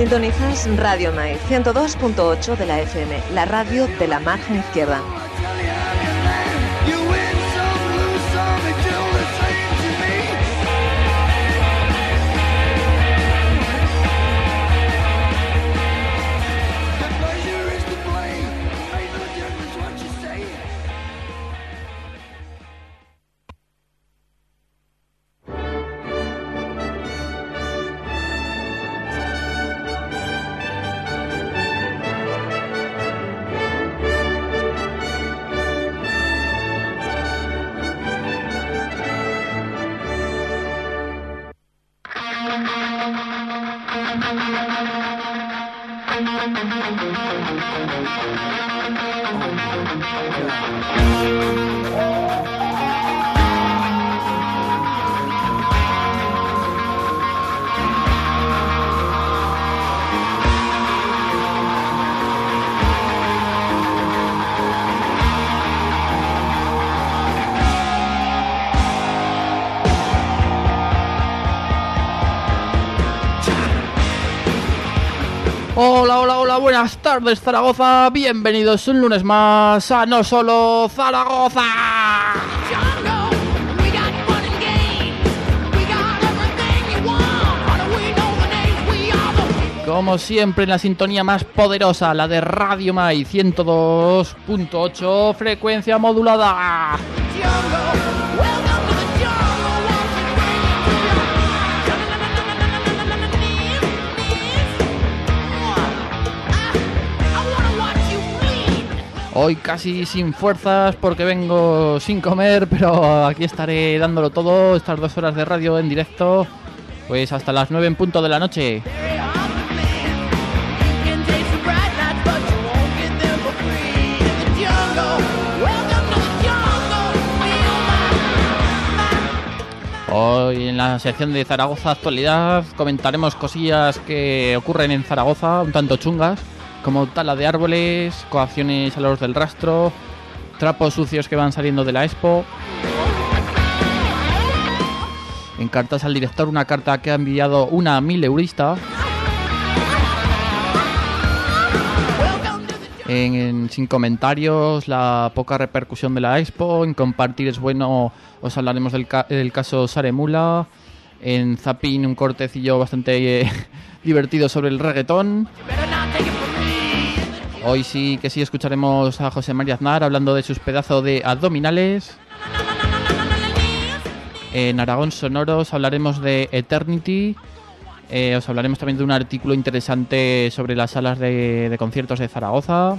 Sintonizas Radio Mai 102.8 de la FM, la radio de la margen izquierda. Hola, buenas tardes Zaragoza, bienvenidos un lunes más a No Solo Zaragoza. Como siempre en la sintonía más poderosa, la de Radio Mai 102.8, frecuencia modulada. Hoy casi sin fuerzas porque vengo sin comer, pero aquí estaré dándolo todo, estas 2 horas de radio en directo, pues hasta las 9 en punto de la noche. Hoy en la sección de Zaragoza Actualidad comentaremos cosillas que ocurren en Zaragoza, un tanto chungas, como tala de árboles, coacciones a los del rastro, trapos sucios que van saliendo de la Expo. En cartas al director, una carta que ha enviado una 1000eurista. Sin comentarios, la poca repercusión de la Expo. En compartir es bueno, os hablaremos del caso Saremula. En Zapping, un cortecillo bastante divertido sobre el reggaetón. Hoy sí que sí escucharemos a José María Aznar hablando de sus pedazos de abdominales. En Aragón Sonoros hablaremos de Eternity. Os hablaremos también de un artículo interesante sobre las salas de conciertos de Zaragoza.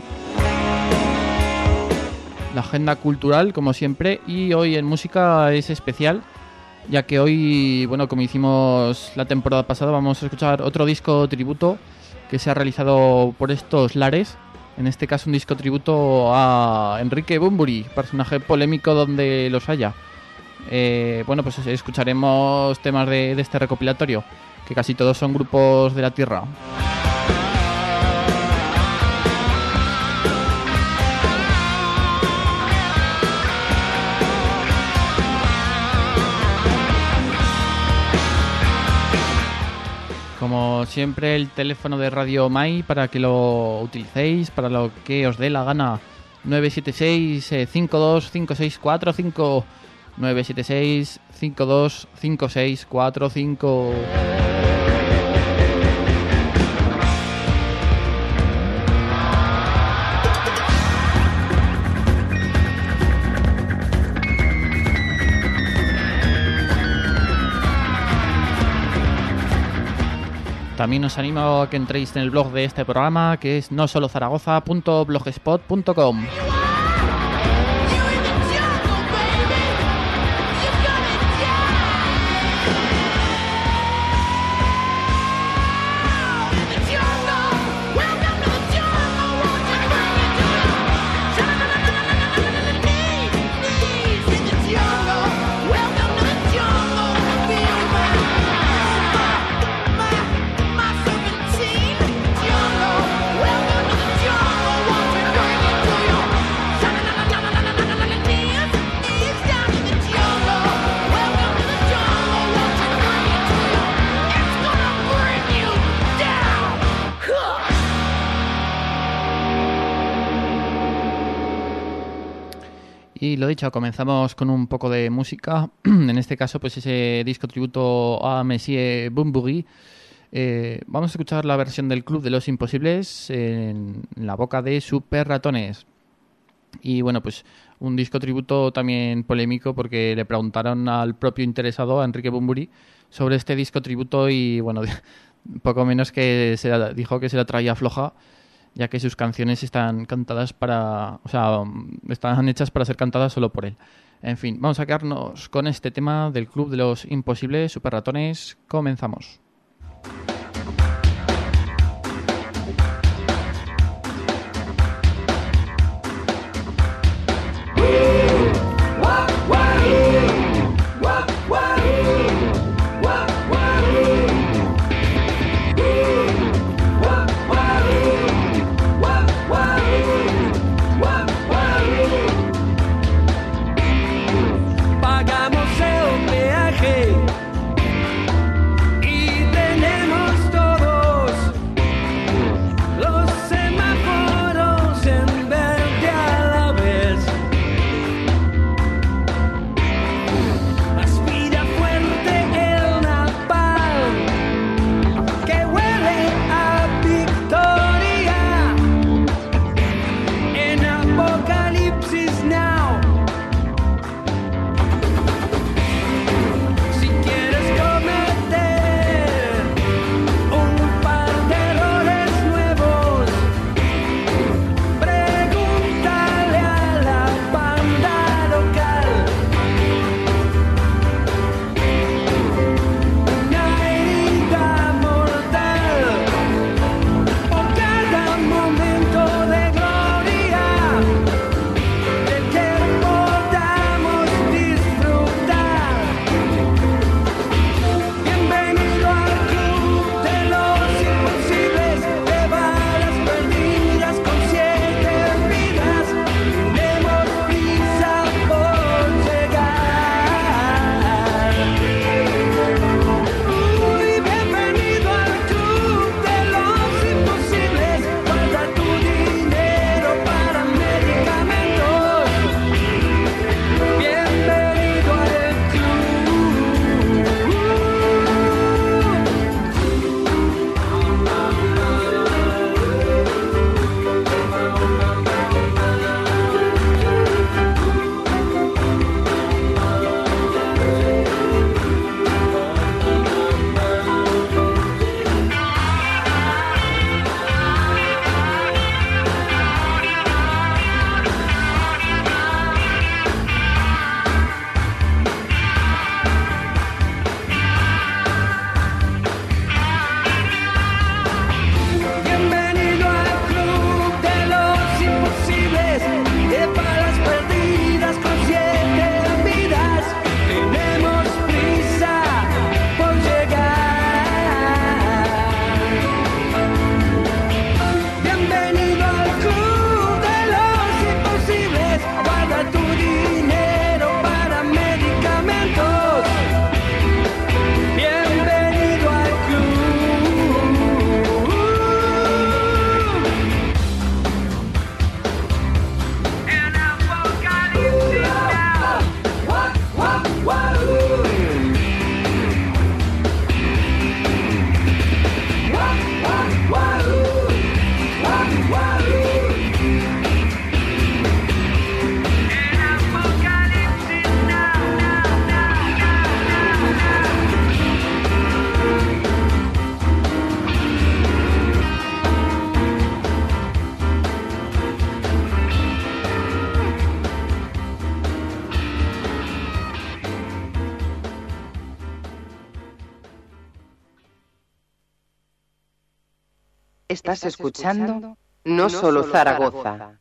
La agenda cultural, como siempre. Y hoy en música es especial, ya que hoy, bueno, como hicimos la temporada pasada, vamos a escuchar otro disco tributo que se ha realizado por estos lares. En este caso un disco tributo a Enrique Bunbury, personaje polémico donde los haya. Bueno, pues escucharemos temas de este recopilatorio, que casi todos son grupos de la tierra. Como siempre, el teléfono de Radio Mai para que lo utilicéis para lo que os dé la gana. 976-525645. 976-525645. También os animo a que entréis en el blog de este programa, que es nosolozaragoza.blogspot.com. Y lo dicho, comenzamos con un poco de música. En este caso, pues ese disco tributo a Monsieur Bunbury. Vamos a escuchar la versión del Club de los Imposibles en la boca de Super Ratones. Y bueno, pues un disco tributo también polémico porque le preguntaron al propio interesado, a Enrique Bunbury, sobre este disco tributo y bueno, poco menos que dijo que se la traía floja, ya que sus canciones están cantadas están hechas para ser cantadas solo por él. En fin, vamos a quedarnos con este tema del Club de los Imposibles, Super Ratones. Comenzamos. Estás escuchando No Solo Zaragoza.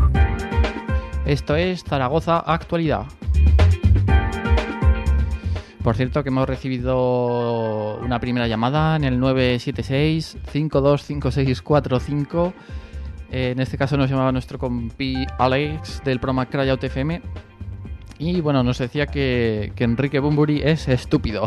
Esto es Zaragoza Actualidad. Por cierto, que hemos recibido una primera llamada en el 976-525645. En este caso nos llamaba nuestro compi Alex del programa Cryout FM. Y bueno, nos decía que Enrique Bunbury es estúpido.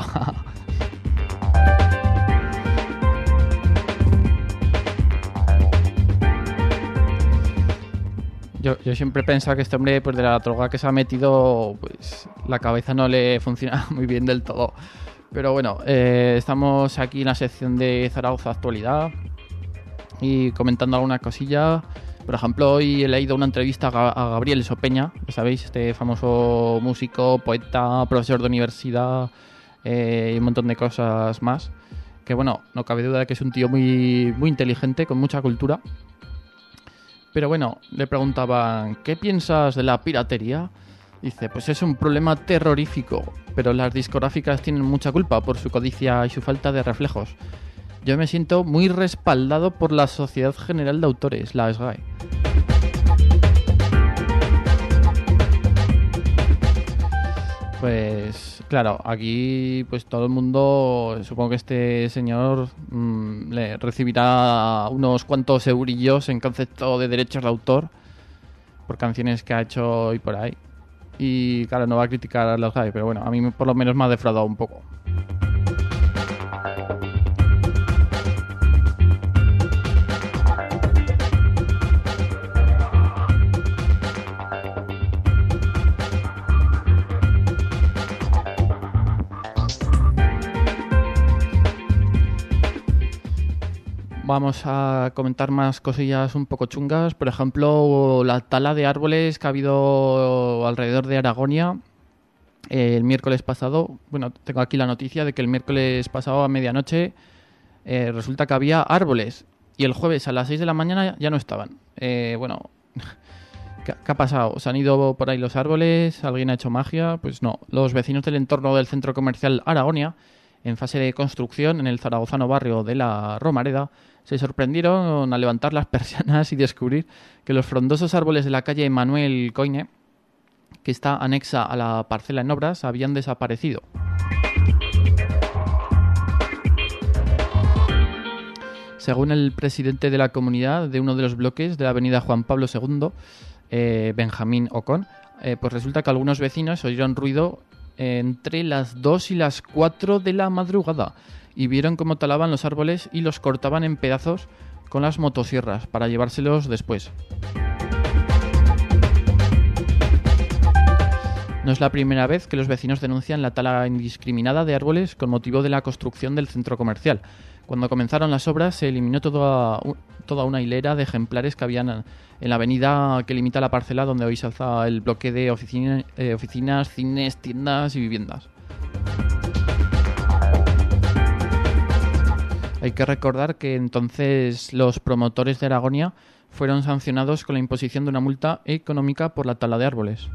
Yo siempre he pensado que este hombre, pues de la droga que se ha metido, pues la cabeza no le funciona muy bien del todo. Pero bueno, estamos aquí en la sección de Zaragoza Actualidad y comentando alguna cosilla. Por ejemplo, hoy he leído una entrevista a Gabriel Sopeña, ya sabéis, este famoso músico, poeta, profesor de universidad y un montón de cosas más. Que bueno, no cabe duda de que es un tío muy, muy inteligente, con mucha cultura. Pero bueno, le preguntaban, ¿qué piensas de la piratería? Dice, pues es un problema terrorífico, pero las discográficas tienen mucha culpa por su codicia y su falta de reflejos. Yo me siento muy respaldado por la Sociedad General de Autores, la SGAE. Pues claro, aquí pues todo el mundo, supongo que este señor le recibirá unos cuantos eurillos en concepto de derechos de autor por canciones que ha hecho y por ahí. Y claro, no va a criticar a los SGAE, pero bueno, a mí por lo menos me ha defraudado un poco. Vamos a comentar más cosillas un poco chungas. Por ejemplo, la tala de árboles que ha habido alrededor de Aragonia el miércoles pasado. Bueno, tengo aquí la noticia de que el miércoles pasado a medianoche resulta que había árboles y el jueves a las 6 de la mañana ya no estaban. Bueno, ¿qué ha pasado? ¿Se han ido por ahí los árboles? ¿Alguien ha hecho magia? Pues no. Los vecinos del entorno del centro comercial Aragonia, en fase de construcción en el zaragozano barrio de la Romareda, se sorprendieron al levantar las persianas y descubrir que los frondosos árboles de la calle Manuel Coine, que está anexa a la parcela en obras, habían desaparecido. Según el presidente de la comunidad de uno de los bloques de la avenida Juan Pablo II, Benjamín Ocon, pues resulta que algunos vecinos oyeron ruido entre las 2 y las 4 de la madrugada y vieron cómo talaban los árboles y los cortaban en pedazos con las motosierras para llevárselos después. No es la primera vez que los vecinos denuncian la tala indiscriminada de árboles con motivo de la construcción del centro comercial. Cuando comenzaron las obras se eliminó toda una hilera de ejemplares que habían en la avenida que limita la parcela donde hoy se alza el bloque de oficinas, cines, tiendas y viviendas. Hay que recordar que entonces los promotores de Aragonia fueron sancionados con la imposición de una multa económica por la tala de árboles.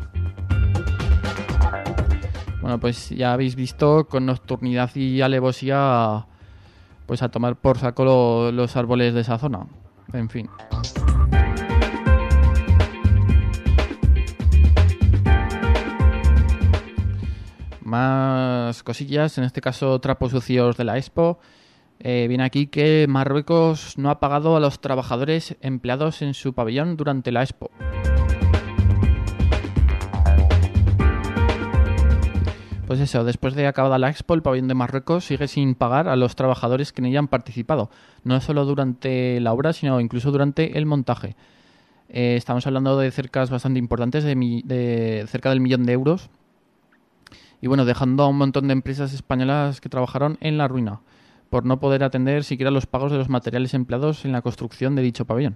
Bueno, pues ya habéis visto con nocturnidad y alevosía pues a tomar por saco los árboles de esa zona. En fin. Más cosillas, en este caso trapos sucios de la Expo. Viene aquí que Marruecos no ha pagado a los trabajadores empleados en su pabellón durante la Expo. Pues eso, después de acabada la Expo, el pabellón de Marruecos sigue sin pagar a los trabajadores que en ella han participado. No solo durante la obra, sino incluso durante el montaje. Estamos hablando de cercas bastante importantes, de cerca del 1.000.000 de euros. Y bueno, dejando a un montón de empresas españolas que trabajaron en la ruina, por no poder atender siquiera los pagos de los materiales empleados en la construcción de dicho pabellón.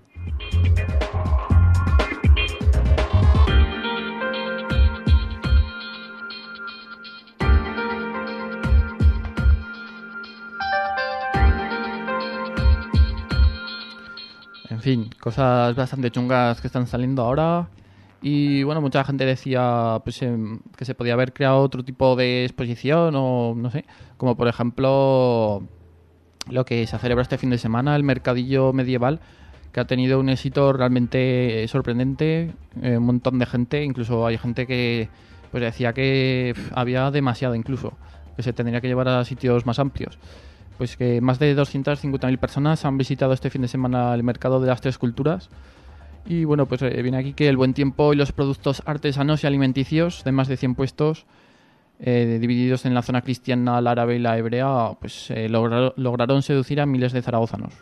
En fin, cosas bastante chungas que están saliendo ahora. Y bueno, mucha gente decía pues, que se podía haber creado otro tipo de exposición o no sé, como por ejemplo lo que se celebra este fin de semana, el mercadillo medieval, que ha tenido un éxito realmente sorprendente, un montón de gente, incluso hay gente que pues decía que había demasiado incluso. que se tendría que llevar a sitios más amplios. Pues que más de 250.000 personas han visitado este fin de semana el mercado de las Tres Culturas. Y bueno, pues viene aquí que el buen tiempo y los productos artesanos y alimenticios de más de 100 puestos, divididos en la zona cristiana, la árabe y la hebrea, pues lograron seducir a miles de zaragozanos.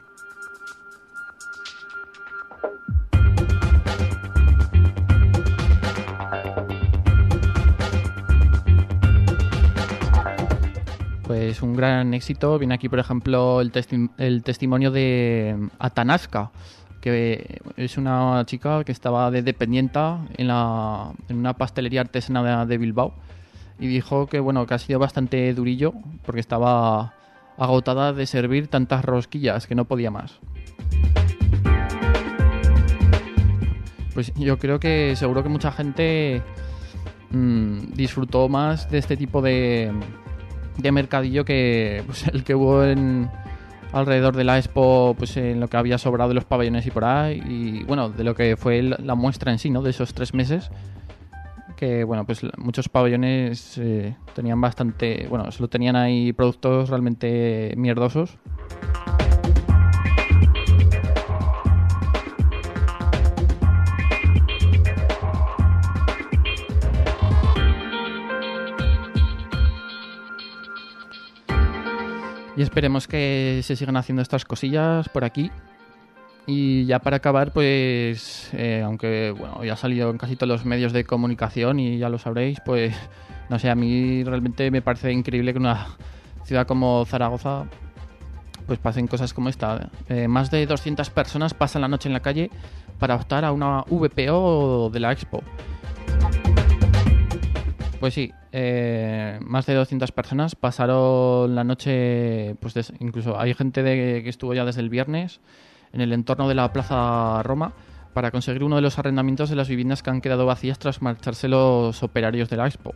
Pues un gran éxito. Viene aquí, por ejemplo, el testimonio de Atanaska, que es una chica que estaba de dependienta en una pastelería artesana de Bilbao, y dijo que bueno, que ha sido bastante durillo porque estaba agotada de servir tantas rosquillas que no podía más. Pues yo creo que seguro que mucha gente disfrutó más de este tipo de mercadillo que pues, el que hubo alrededor de la Expo, pues en lo que había sobrado de los pabellones y por ahí, y bueno, de lo que fue la muestra en sí, ¿no? De esos 3 meses, que bueno, pues muchos pabellones tenían bastante, bueno, solo tenían ahí productos realmente mierdosos. Y esperemos que se sigan haciendo estas cosillas por aquí. Y ya para acabar, pues aunque bueno, ya ha salido en casi todos los medios de comunicación y ya lo sabréis, pues no sé, a mí realmente me parece increíble que una ciudad como Zaragoza pues pasen cosas como esta. Más de 200 personas pasan la noche en la calle para optar a una VPO de la Expo. Pues sí, más de 200 personas pasaron la noche, pues incluso hay gente que estuvo ya desde el viernes en el entorno de la Plaza Roma para conseguir uno de los arrendamientos de las viviendas que han quedado vacías tras marcharse los operarios de la Expo.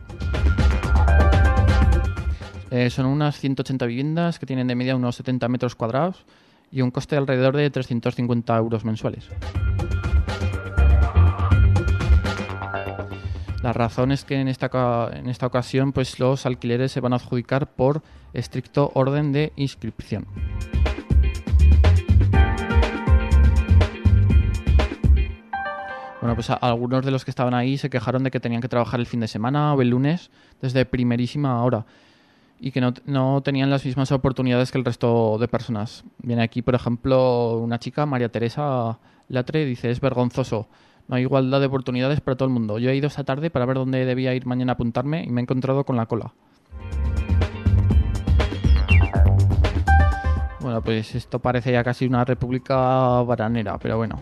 Son unas 180 viviendas que tienen de media unos 70 metros cuadrados y un coste de alrededor de 350 euros mensuales. La razón es que en esta ocasión pues los alquileres se van a adjudicar por estricto orden de inscripción. Bueno, pues algunos de los que estaban ahí se quejaron de que tenían que trabajar el fin de semana o el lunes desde primerísima hora y que no tenían las mismas oportunidades que el resto de personas. Viene aquí, por ejemplo, una chica, María Teresa Latre, dice: es vergonzoso. No hay igualdad de oportunidades para todo el mundo. Yo he ido esta tarde para ver dónde debía ir mañana a apuntarme y me he encontrado con la cola. Bueno, pues esto parece ya casi una república bananera, pero bueno.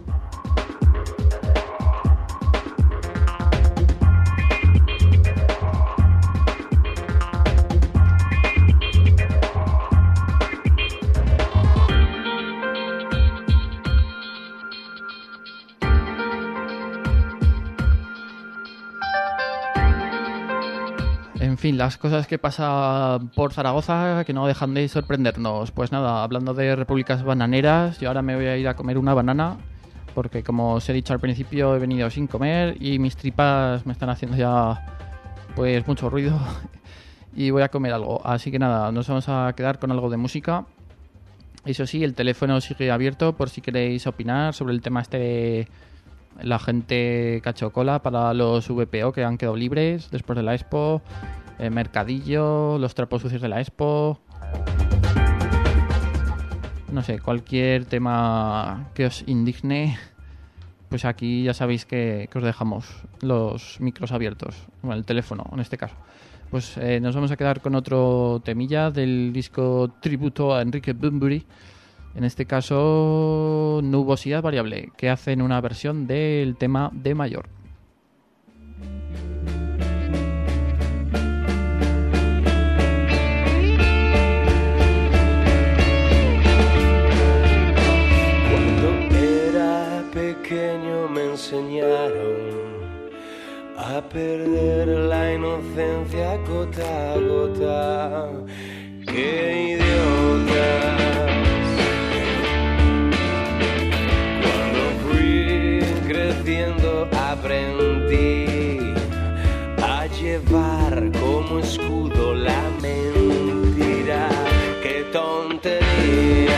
En fin, las cosas que pasan por Zaragoza que no dejan de sorprendernos. Pues nada, hablando de repúblicas bananeras, yo ahora me voy a ir a comer una banana porque, como os he dicho al principio, he venido sin comer y mis tripas me están haciendo ya pues mucho ruido y voy a comer algo. Así que nada, nos vamos a quedar con algo de música. Eso sí, el teléfono sigue abierto por si queréis opinar sobre el tema este de la gente que ha hecho cola para los VPO que han quedado libres después de la Expo, el mercadillo, los trapos sucios de la Expo. No sé, cualquier tema que os indigne, pues aquí ya sabéis que os dejamos los micros abiertos, bueno, el teléfono en este caso. Pues nos vamos a quedar con otro temilla del disco tributo a Enrique Bunbury. En este caso, Nubosidad Variable, que hacen una versión del tema de mayor. Cuando era pequeño me enseñaron a perder la inocencia gota a gota. ¡Qué idiota! Aprendí a llevar como escudo la mente. tontería.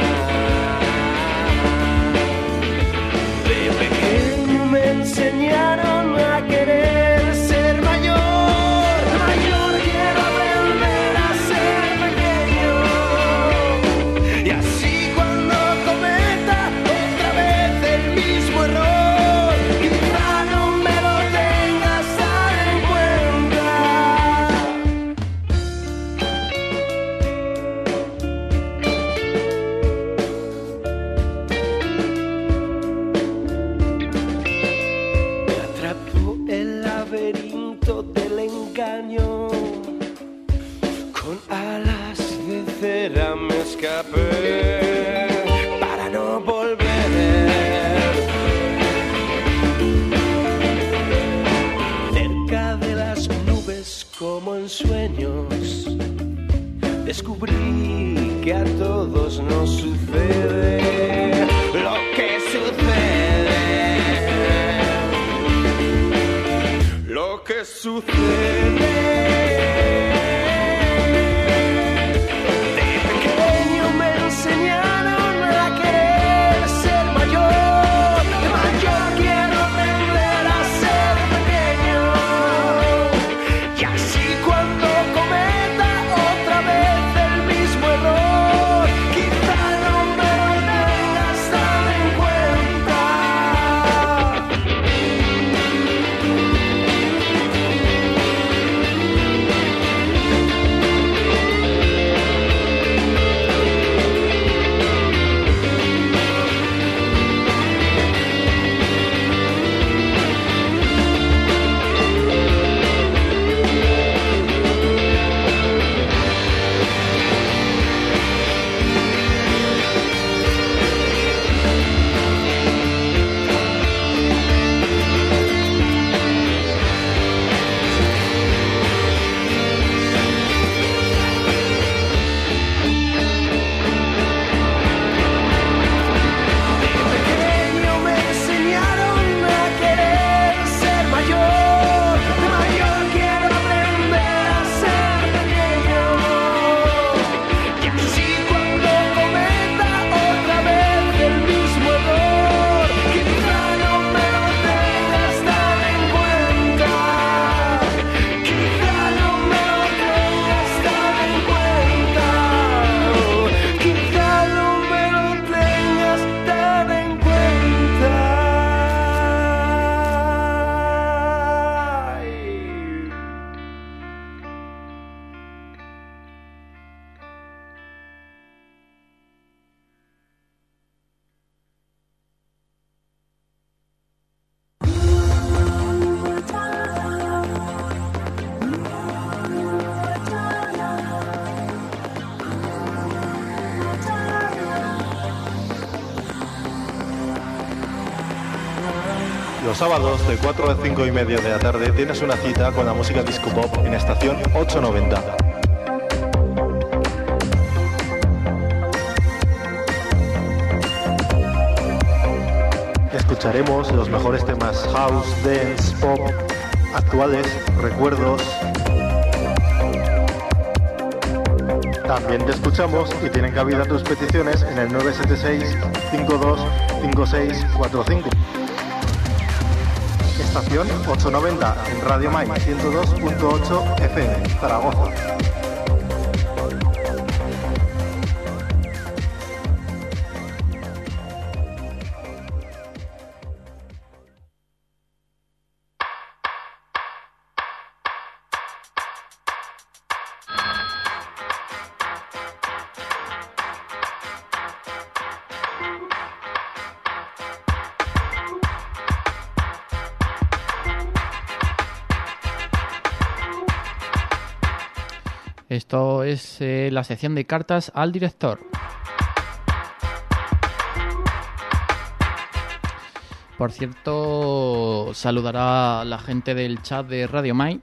De pequeño me enseñaron a querer ser mayor. Mayor quiero aprender a ser pequeño. Y así cuando cometa otra vez el mismo error, quizá no me lo tengas tan en cuenta. Me atrapó el laberinto del engaño. Con alas de cera me escapé para no volver. Cerca de las nubes como en sueños, descubrí que a todos nos sucede lo que sucede. Lo que sucede. De pequeño me enseñaron a querer ser mayor. De mayor quiero aprender a ser pequeño. Y así cuando cometa otra vez el mismo error, quizá no me lo tengas tan en cuenta. Los sábados de 4 a 5 y media de la tarde tienes una cita con la música disco pop en estación 890. Escucharemos los mejores temas house, dance, pop, actuales, recuerdos. También te escuchamos y tienen cabida tus peticiones en el 976 525645. Estación 890 en Radio Mai 102.8 FM, Zaragoza. Esto es la sección de cartas al director. Por cierto, saludará a la gente del chat de Radio Mai.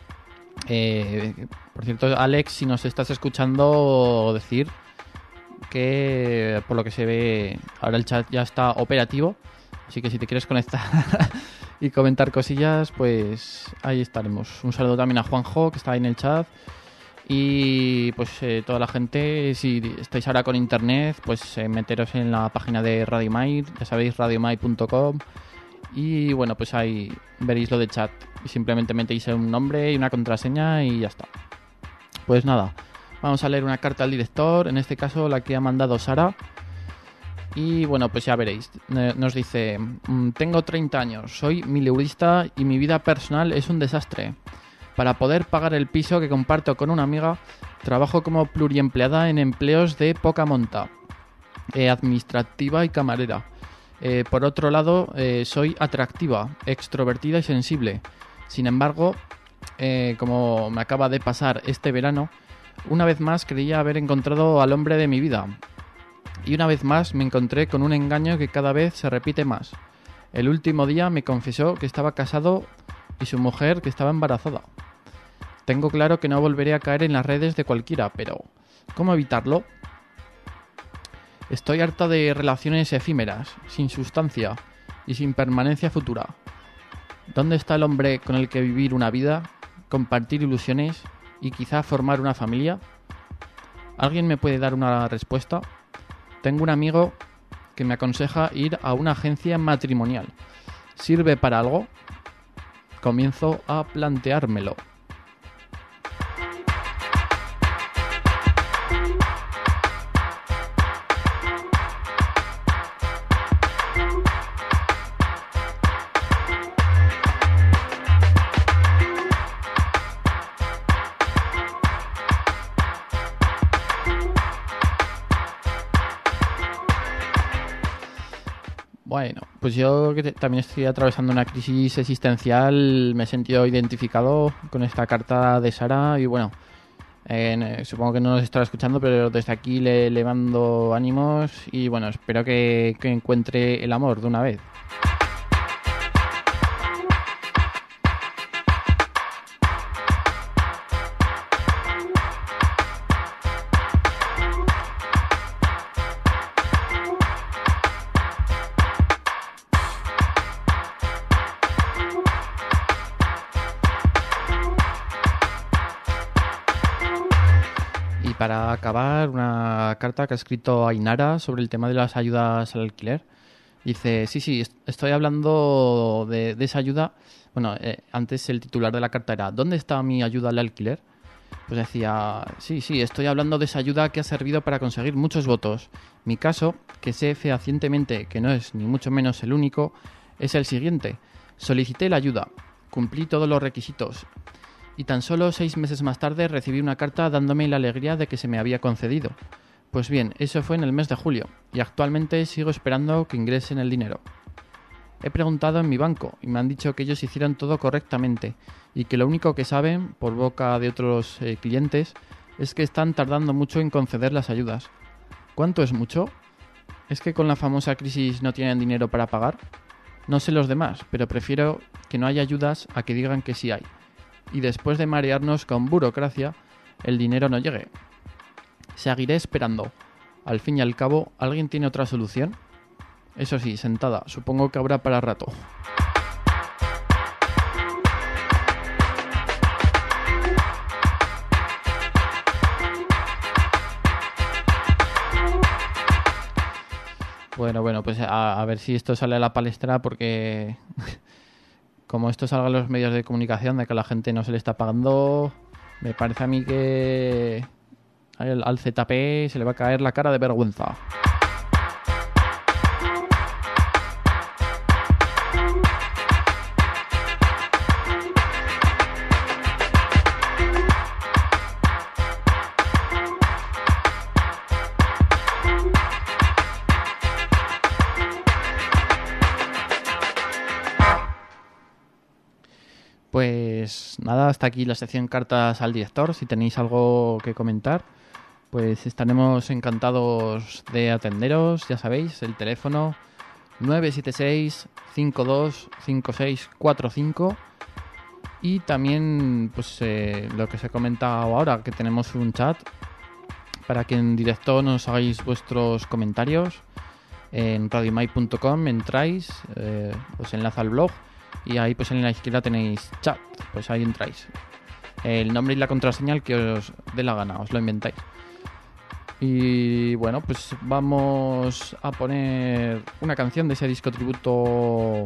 Por cierto, Alex, si nos estás escuchando, decir que por lo que se ve ahora el chat ya está operativo. Así que si te quieres conectar y comentar cosillas, pues ahí estaremos. Un saludo también a Juanjo, que está ahí en el chat. Y pues toda la gente, si estáis ahora con internet, pues meteros en la página de Radio Mai, ya sabéis, radiomai.com. Y bueno, pues ahí veréis lo de chat. Y simplemente metéis un nombre y una contraseña y ya está. Pues nada, vamos a leer una carta al director, en este caso la que ha mandado Sara. Y bueno, pues ya veréis. Nos dice: tengo 30 años, soy mileurista y mi vida personal es un desastre. Para poder pagar el piso que comparto con una amiga, trabajo como pluriempleada en empleos de poca monta, administrativa y camarera. Por otro lado, soy atractiva, extrovertida y sensible. Sin embargo, como me acaba de pasar este verano, una vez más creía haber encontrado al hombre de mi vida. Y una vez más me encontré con un engaño que cada vez se repite más. El último día me confesó que estaba casado y su mujer que estaba embarazada. Tengo claro que no volveré a caer en las redes de cualquiera, pero ¿cómo evitarlo? Estoy harta de relaciones efímeras, sin sustancia y sin permanencia futura. ¿Dónde está el hombre con el que vivir una vida, compartir ilusiones y quizá formar una familia? ¿Alguien me puede dar una respuesta? Tengo un amigo que me aconseja ir a una agencia matrimonial. ¿Sirve para algo? Comienzo a planteármelo. Bueno, pues yo que también estoy atravesando una crisis existencial, me he sentido identificado con esta carta de Sara y bueno, supongo que no nos estará escuchando, pero desde aquí le mando ánimos y bueno, espero que encuentre el amor de una vez. Para acabar, una carta que ha escrito Ainara sobre el tema de las ayudas al alquiler. Dice, sí, estoy hablando de esa ayuda. Bueno, antes el titular de la carta era ¿dónde está mi ayuda al alquiler? Pues decía, sí, estoy hablando de esa ayuda que ha servido para conseguir muchos votos. Mi caso, que sé fehacientemente que no es ni mucho menos el único, es el siguiente. Solicité la ayuda, cumplí todos los requisitos y tan solo 6 meses más tarde recibí una carta dándome la alegría de que se me había concedido. Pues bien, eso fue en el mes de julio, y actualmente sigo esperando que ingresen el dinero. He preguntado en mi banco, y me han dicho que ellos hicieron todo correctamente, y que lo único que saben, por boca de otros clientes, es que están tardando mucho en conceder las ayudas. ¿Cuánto es mucho? ¿Es que con la famosa crisis no tienen dinero para pagar? No sé los demás, pero prefiero que no haya ayudas a que digan que sí hay. Y después de marearnos con burocracia, el dinero no llegue. Seguiré esperando. Al fin y al cabo, ¿alguien tiene otra solución? Eso sí, sentada, supongo que habrá para rato. Bueno, pues a ver si esto sale a la palestra porque... Como esto salga en los medios de comunicación de que a la gente no se le está pagando, me parece a mí que al ZP se le va a caer la cara de vergüenza. Pues nada, hasta aquí la sección cartas al director. Si tenéis algo que comentar, pues estaremos encantados de atenderos. Ya sabéis, el teléfono 976-525645 y también pues lo que os he comentado ahora, que tenemos un chat para que en directo nos hagáis vuestros comentarios. En radiomai.com entráis, os enlaza al blog. Y ahí pues en la izquierda tenéis chat, pues ahí entráis. el nombre y la contraseña al que os dé la gana, os lo inventáis. Y bueno, pues vamos a poner una canción de ese disco tributo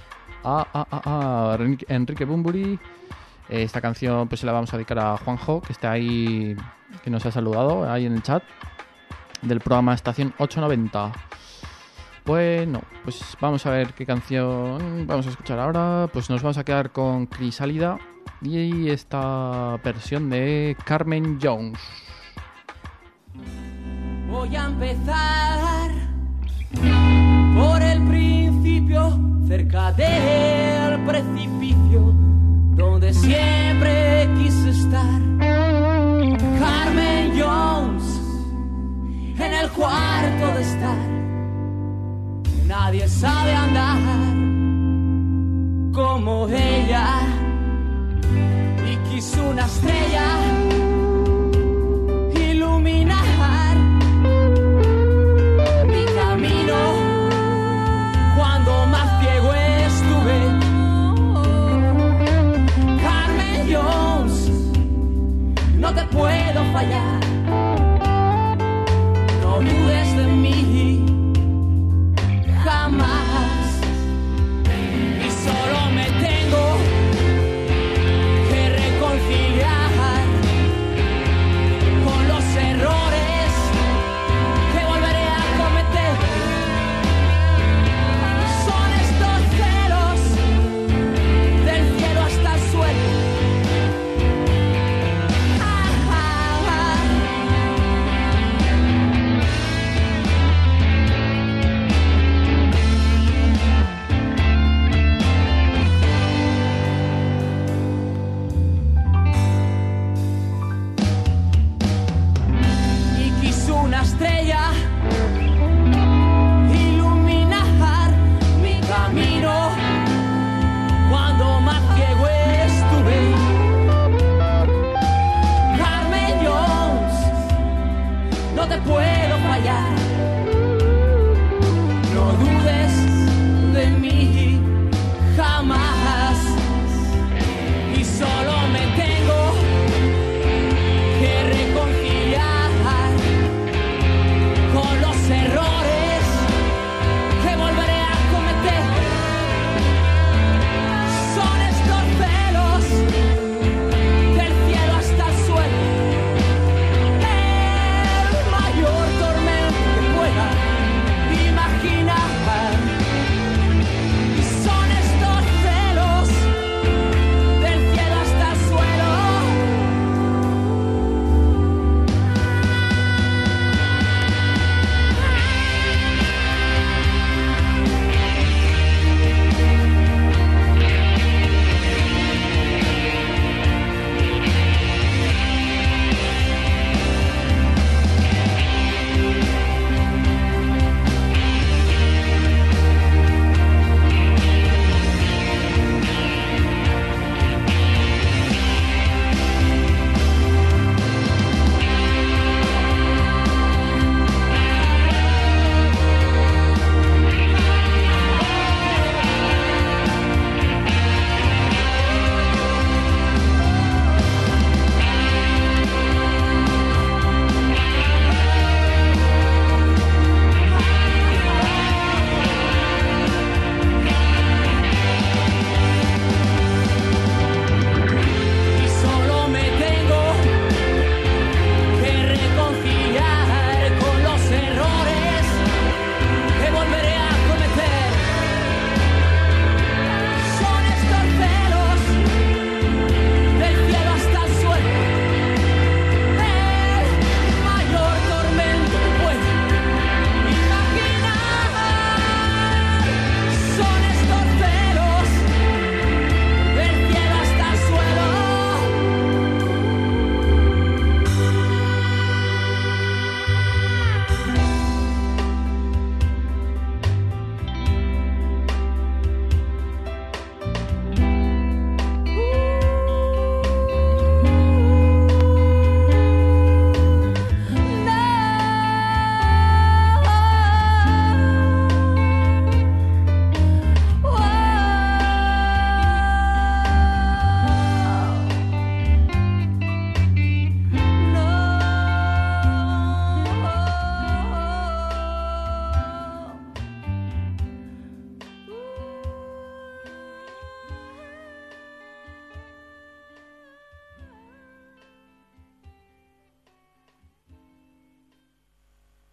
a Enrique Bunbury. Esta canción pues se la vamos a dedicar a Juanjo, que está ahí, que nos ha saludado ahí en el chat del programa Estación 890. Bueno, pues vamos a ver qué canción vamos a escuchar ahora. Pues nos vamos a quedar con Crisálida y esta versión de Carmen Jones. Voy a empezar por el principio, cerca del precipicio, donde siempre quise estar. Carmen Jones, en el cuarto de estar. Nadie sabe andar como ella, y quiso una estrella iluminar mi camino cuando más ciego estuve. Carmen Jones, no te puedo fallar, no dudes de mí jamás, y solo me tengo que reconciliar con los errores que volveré a cometer. Son estos celos del cielo hasta el suelo. Una estrella iluminar mi camino cuando más ciego estuve. Carmen Jones, no te puedo fallar, no dudes de mí jamás, y solo me tengo que reconciliar con los errores que volveré a cometer. Son estos celos del cielo hasta el suelo, el mayor tormento que pueda imaginar.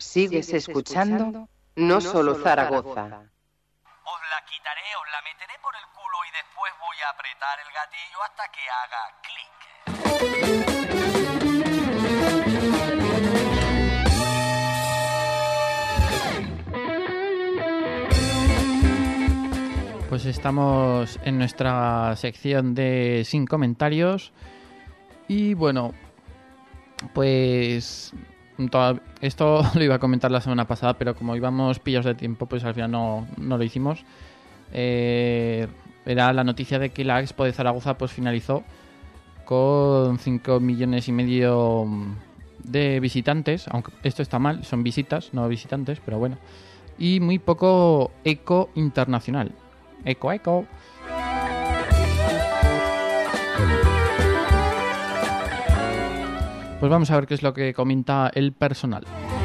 Sigues escuchando No Solo Zaragoza. Os la quitaré, os la meteré por el culo y después voy a apretar el gatillo hasta que haga clic. Pues estamos en nuestra sección de Sin Comentarios. Y bueno, pues esto lo iba a comentar la semana pasada, pero como íbamos pillados de tiempo, pues al final no lo hicimos. Era la noticia de que la Expo de Zaragoza pues finalizó con 5,5 millones de visitantes, aunque esto está mal, son visitas, no visitantes, pero bueno. Y muy poco eco internacional. Eco. Pues vamos a ver qué es lo que comenta el personal.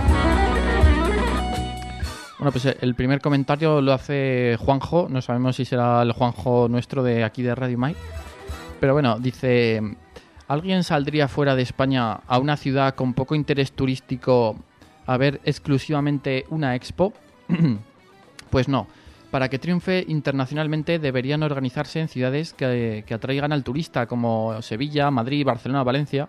Bueno, pues el primer comentario lo hace Juanjo. No sabemos si será el Juanjo nuestro de aquí de Radio Mai. Pero bueno, dice: ¿alguien saldría fuera de España a una ciudad con poco interés turístico a ver exclusivamente una expo? Pues no. Para que triunfe internacionalmente deberían organizarse en ciudades que atraigan al turista, como Sevilla, Madrid, Barcelona, Valencia.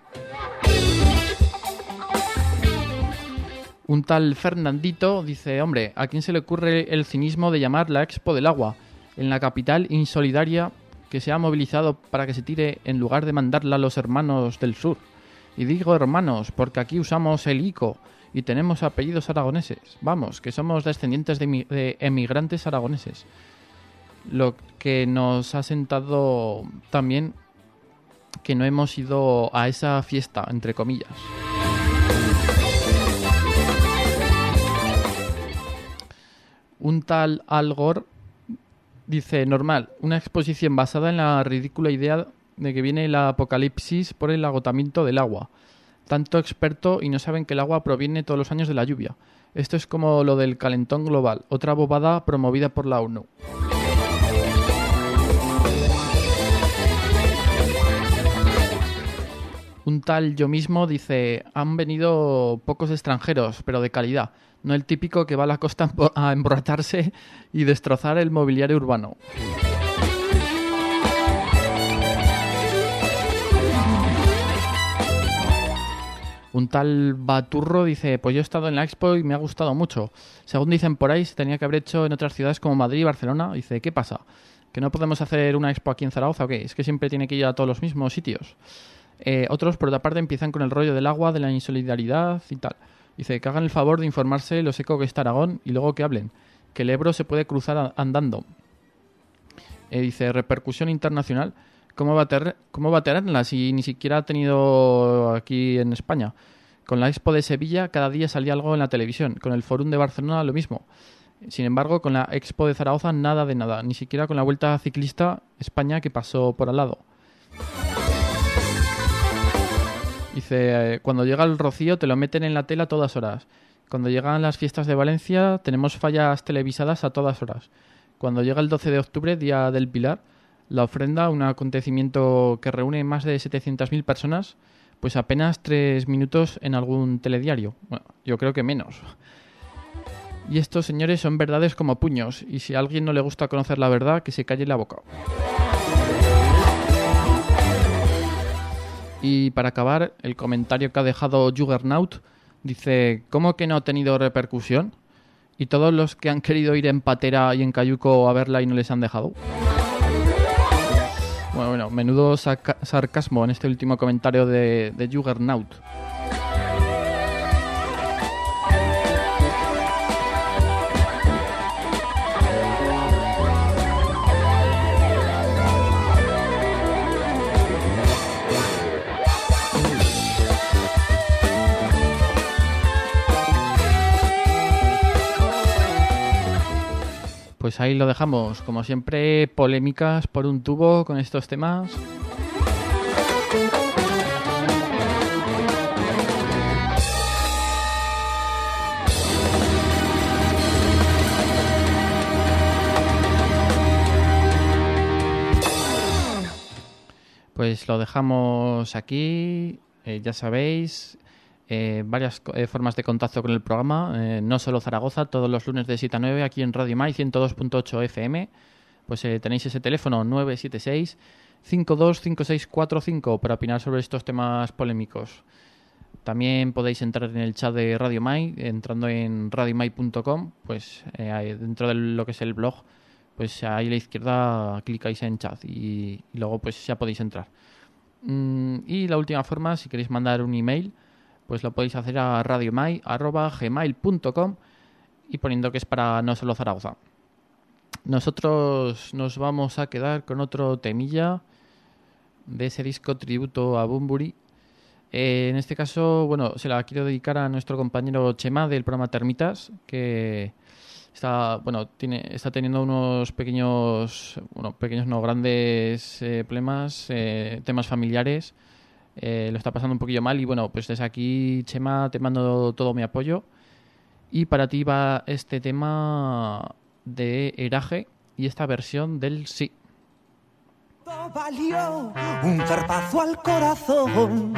Un tal Fernandito dice: hombre, ¿a quién se le ocurre el cinismo de llamar la Expo del Agua en la capital insolidaria que se ha movilizado para que se tire en lugar de mandarla a los hermanos del sur? Y digo hermanos porque aquí usamos el ICO y tenemos apellidos aragoneses. Vamos, que somos descendientes de emigrantes aragoneses. Lo que nos ha sentado también que no hemos ido a esa fiesta, entre comillas. Un tal Al Gore dice: normal, una exposición basada en la ridícula idea de que viene el apocalipsis por el agotamiento del agua. Tanto experto y no saben que el agua proviene todos los años de la lluvia. Esto es como lo del calentón global, otra bobada promovida por la ONU. Un tal Yo Mismo dice: han venido pocos extranjeros, pero de calidad. No el típico que va a la costa a emborracharse y destrozar el mobiliario urbano. Un tal Baturro dice: pues yo he estado en la Expo y me ha gustado mucho. Según dicen por ahí, se tenía que haber hecho en otras ciudades como Madrid y Barcelona. Dice: ¿qué pasa? ¿Que no podemos hacer una Expo aquí en Zaragoza o qué? ¿Es que siempre tiene que ir a todos los mismos sitios? Otros, por otra parte, empiezan con el rollo del agua, de la insolidaridad y tal. Dice: que hagan el favor de informarse lo seco que está Aragón y luego que hablen. Que el Ebro se puede cruzar andando. Dice: repercusión internacional. ¿Cómo va a tenerla si ni siquiera ha tenido aquí en España? Con la Expo de Sevilla cada día salía algo en la televisión. Con el Fórum de Barcelona lo mismo. Sin embargo, con la Expo de Zaragoza nada de nada. Ni siquiera con la Vuelta Ciclista España que pasó por al lado. Dice: cuando llega el rocío te lo meten en la tele a todas horas. Cuando llegan las fiestas de Valencia tenemos fallas televisadas a todas horas. Cuando llega el 12 de octubre, Día del Pilar, la ofrenda, un acontecimiento que reúne más de 700.000 personas, pues apenas 3 minutos en algún telediario. Bueno, yo creo que menos. Y estos señores son verdades como puños, y si a alguien no le gusta conocer la verdad, que se calle la boca. Y para acabar, el comentario que ha dejado Juggernaut dice: ¿cómo que no ha tenido repercusión? ¿Y todos los que han querido ir en patera y en cayuco a verla y no les han dejado? Bueno, menudo sarcasmo en este último comentario de Juggernaut. Pues ahí lo dejamos. Como siempre, polémicas por un tubo con estos temas. Pues lo dejamos aquí. Ya sabéis, varias formas de contacto con el programa. No solo Zaragoza, todos los lunes de 7 a 9 aquí en Radio Mai 102.8 FM. Pues tenéis ese teléfono 976 525645 para opinar sobre estos temas polémicos. También podéis entrar en el chat de Radio Mai entrando en radiomai.com, pues dentro de lo que es el blog, pues ahí a la izquierda clicáis en chat y luego pues ya podéis entrar. Y la última forma, si queréis mandar un email, pues lo podéis hacer a radiomai@gmail.com y poniendo que es para No Solo Zaragoza. Nosotros nos vamos a quedar con otro temilla de ese disco tributo a Bunbury. En este caso, bueno, se la quiero dedicar a nuestro compañero Chema del programa Termitas, que está teniendo unos grandes problemas, temas familiares. Lo está pasando un poquillo mal y bueno, pues desde aquí, Chema, te mando todo mi apoyo. Y para ti va este tema de Eraje y esta versión del Sí. Valió un zarpazo al corazón,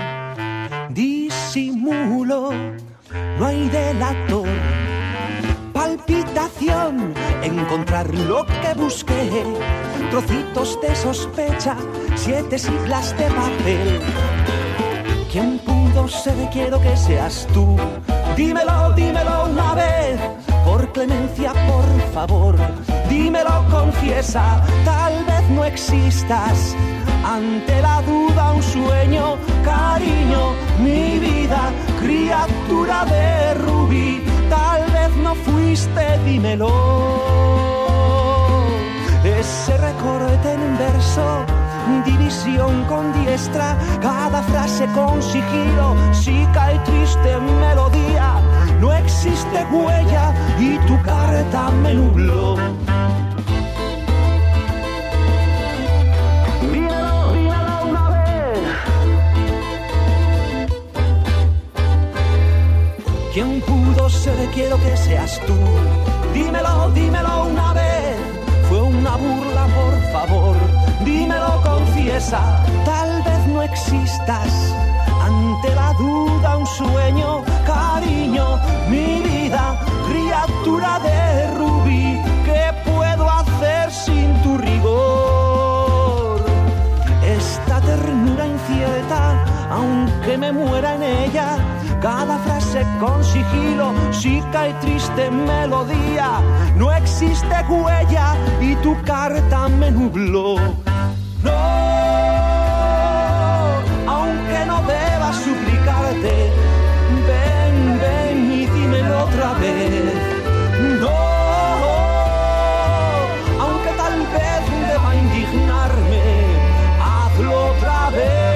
disimulo, no hay delator, palpitación, encontrar lo que busqué, trocitos de sospecha, 7 siglas de papel. ¿Quién pudo ser? Quiero que seas tú. Dímelo, dímelo una vez, por clemencia, por favor. Dímelo, confiesa, tal vez no existas. Ante la duda un sueño, cariño, mi vida, criatura de rubí. Tal vez no fuiste, dímelo. Ese recorte en verso, división con diestra, cada frase con sigilo, sica y triste melodía. No existe huella y tu carta me nubló. Dímelo, dímelo una vez. ¿Quién pudo ser? Quiero que seas tú. Dímelo, dímelo una vez. Fue una burla, por favor. Dímelo, confiesa, tal vez no existas. Ante la duda un sueño, cariño, mi vida, criatura de rubí. ¿Qué puedo hacer sin tu rigor? Esta ternura incierta, aunque me muera en ella, cada frase con sigilo, sica y triste melodía. No existe huella y tu carta me nubló. No, aunque no deba suplicarte, ven, ven y dímelo otra vez. No, aunque tal vez deba indignarme, hazlo otra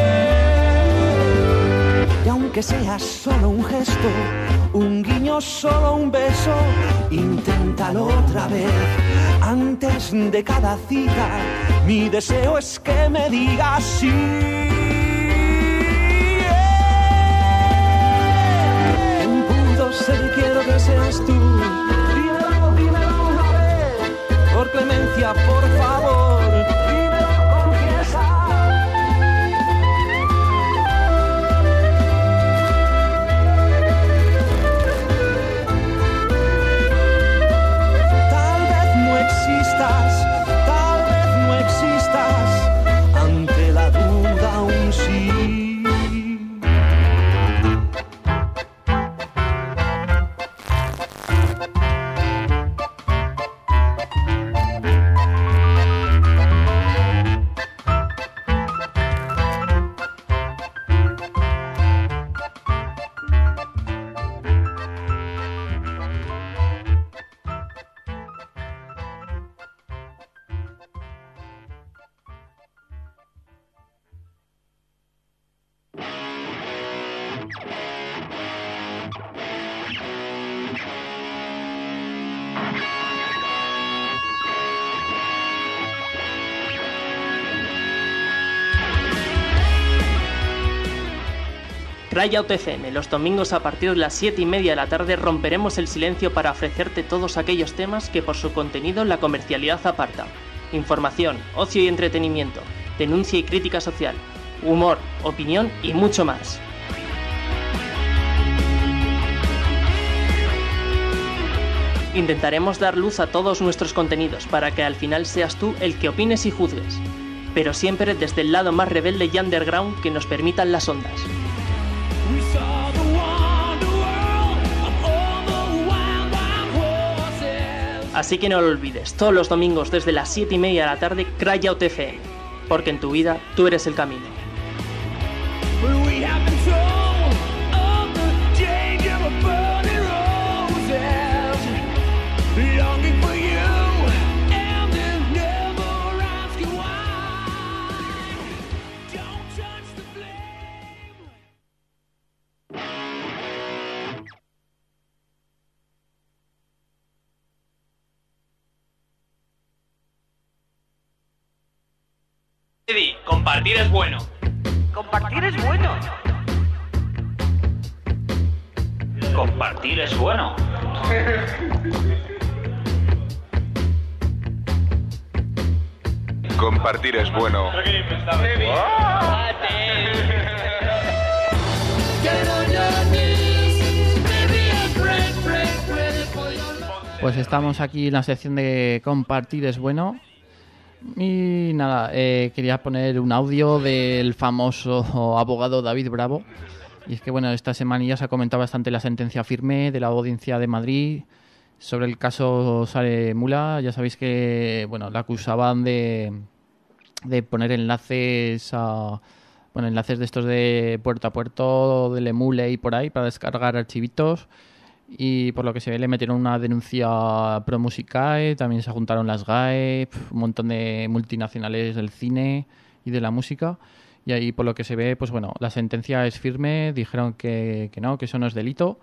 vez. Y aunque sea solo un gesto, un guiño, solo un beso, inténtalo otra vez. Antes de cada cita, mi deseo es que me digas sí. ¿Quién pudo ser? Quiero que seas tú. Dímelo, dímelo una vez. Por clemencia, por favor. Dímelo, confiesa. Tal vez no existas, ante la duda un sí. Tryout FM, los domingos a partir de las 7:30 de la tarde romperemos el silencio para ofrecerte todos aquellos temas que por su contenido la comercialidad aparta. Información, ocio y entretenimiento, denuncia y crítica social, humor, opinión y mucho más. Intentaremos dar luz a todos nuestros contenidos para que al final seas tú el que opines y juzgues, pero siempre desde el lado más rebelde y underground que nos permitan las ondas. Así que no lo olvides, todos los domingos desde las 7:30 de la tarde, Cry Out FM, porque en tu vida tú eres el camino. Eddie, compartir es bueno. Compartir es bueno. Compartir es bueno. Compartir es bueno. Pues estamos aquí en la sección de Compartir es bueno. Y nada, quería poner un audio del famoso abogado David Bravo. Y es que bueno, esta semanilla se ha comentado bastante la sentencia firme de la Audiencia de Madrid sobre el caso Sare Mula. Ya sabéis que bueno, la acusaban de poner enlaces enlaces de estos de puerto a puerto, del Emule y por ahí, para descargar archivitos. Y por lo que se ve le metieron una denuncia pro Musicae, también se juntaron las GAE, un montón de multinacionales del cine y de la música. Y ahí por lo que se ve, pues bueno, la sentencia es firme, dijeron que no, que eso no es delito.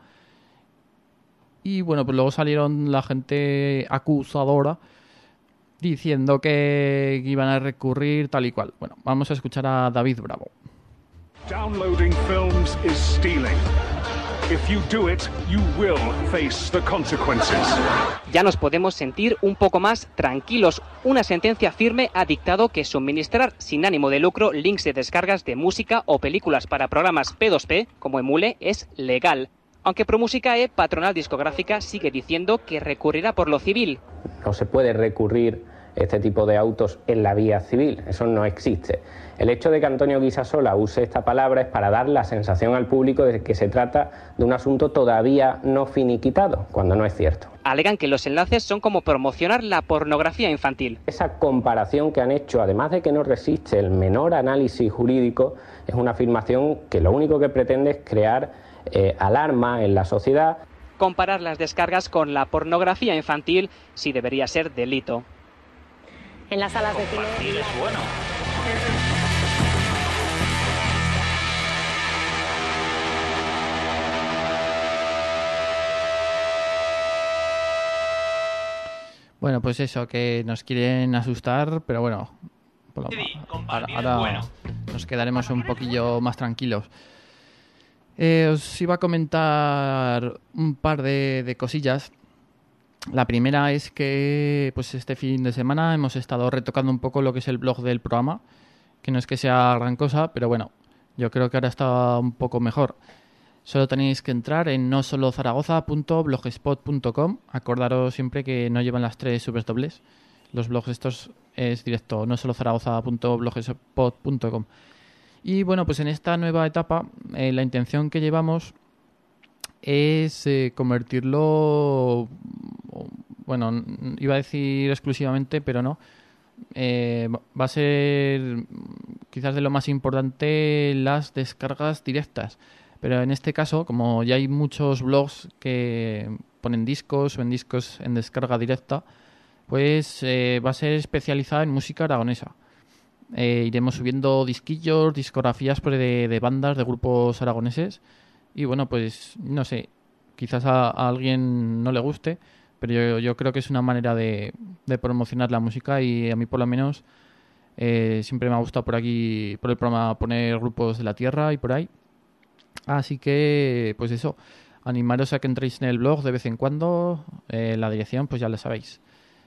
Y bueno, pues luego salieron la gente acusadora diciendo que iban a recurrir tal y cual. Bueno, vamos a escuchar a David Bravo. Downloading films is stealing. If you do it, you will face the consequences. Ya nos podemos sentir un poco más tranquilos. Una sentencia firme ha dictado que suministrar sin ánimo de lucro links de descargas de música o películas para programas P2P, como Emule, es legal. Aunque ProMusicae, patronal discográfica, sigue diciendo que recurrirá por lo civil. No se puede recurrir este tipo de autos en la vía civil, eso no existe. El hecho de que Antonio Guisasola use esta palabra es para dar la sensación al público de que se trata de un asunto todavía no finiquitado, cuando no es cierto. Alegan que los enlaces son como promocionar la pornografía infantil. Esa comparación que han hecho, además de que no resiste el menor análisis jurídico, es una afirmación que lo único que pretende es crear alarma en la sociedad. Comparar las descargas con la pornografía infantil sí debería ser delito. En las salas de cine. Es bueno. Bueno, pues eso, que nos quieren asustar, pero bueno, ahora nos quedaremos un poquillo más tranquilos. Os iba a comentar un par de cosillas. La primera es que pues este fin de semana hemos estado retocando un poco lo que es el blog del programa, que no es que sea gran cosa, pero bueno, yo creo que ahora está un poco mejor. Solo tenéis que entrar en nosolozaragoza.blogspot.com. Acordaros siempre que no llevan las 3 subdobles. Los blogs estos es directo, nosolozaragoza.blogspot.com. Y bueno, pues en esta nueva etapa la intención que llevamos es convertirlo, bueno, iba a decir exclusivamente, pero no. Va a ser quizás de lo más importante las descargas directas. Pero en este caso, como ya hay muchos blogs que ponen discos o en discos en descarga directa, pues va a ser especializada en música aragonesa. Iremos subiendo disquillos, discografías de bandas, de grupos aragoneses. Y bueno, pues no sé, quizás a alguien no le guste, pero yo creo que es una manera de promocionar la música, y a mí por lo menos siempre me ha gustado por aquí, por el programa, poner grupos de la tierra y por ahí. Así que, pues eso, animaros a que entréis en el blog de vez en cuando. La dirección, pues ya la sabéis.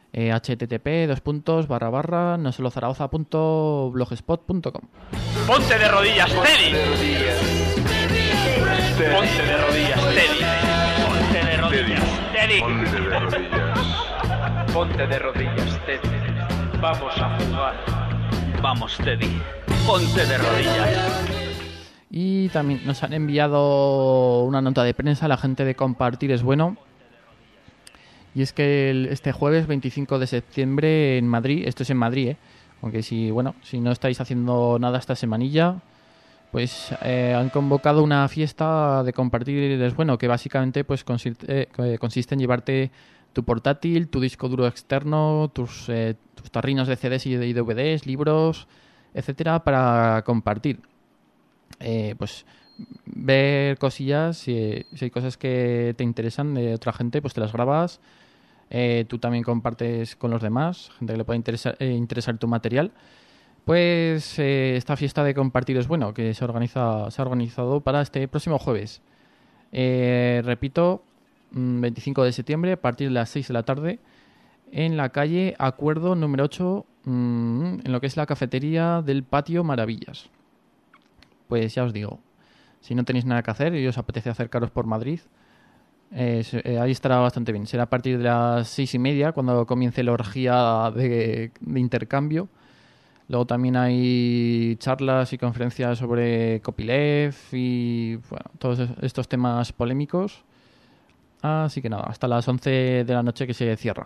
http://nosolozaragoza.blogspot.com. Ponte de rodillas, Teddy. Ponte de rodillas, Teddy. Ponte de rodillas, Teddy. Teddy. Ponte de rodillas. Ponte de rodillas, Teddy. Vamos a jugar. Vamos, Teddy. Ponte de rodillas. Y también nos han enviado una nota de prensa a la gente de Compartir es Bueno. Y es que este jueves 25 de septiembre en Madrid, esto es en Madrid, aunque si no estáis haciendo nada esta semanilla, pues han convocado una fiesta de Compartir es Bueno, que básicamente pues consiste en llevarte tu portátil, tu disco duro externo, tus tarrinos de CDs y de DVDs, libros, etcétera, para compartir. Pues ver cosillas, si hay cosas que te interesan de otra gente, pues te las grabas. Tú también compartes con los demás, gente que le pueda interesar tu material. Pues esta fiesta de Compartir es Bueno, que se ha organizado para este próximo jueves. Repito, 25 de septiembre, a partir de las 6 de la tarde, en la calle Acuerdo número 8, en lo que es la cafetería del Patio Maravillas. Pues ya os digo, si no tenéis nada que hacer y os apetece acercaros por Madrid, ahí estará bastante bien. Será a partir de las 6:30 cuando comience la orgía de intercambio. Luego también hay charlas y conferencias sobre copyleft y todos estos temas polémicos. Así que nada, hasta las 11 de la noche que se cierra.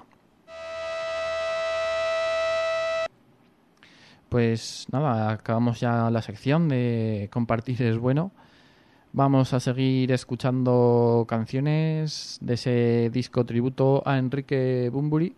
Pues nada, acabamos ya la sección de Compartir es Bueno. Vamos a seguir escuchando canciones de ese disco tributo a Enrique Bunbury,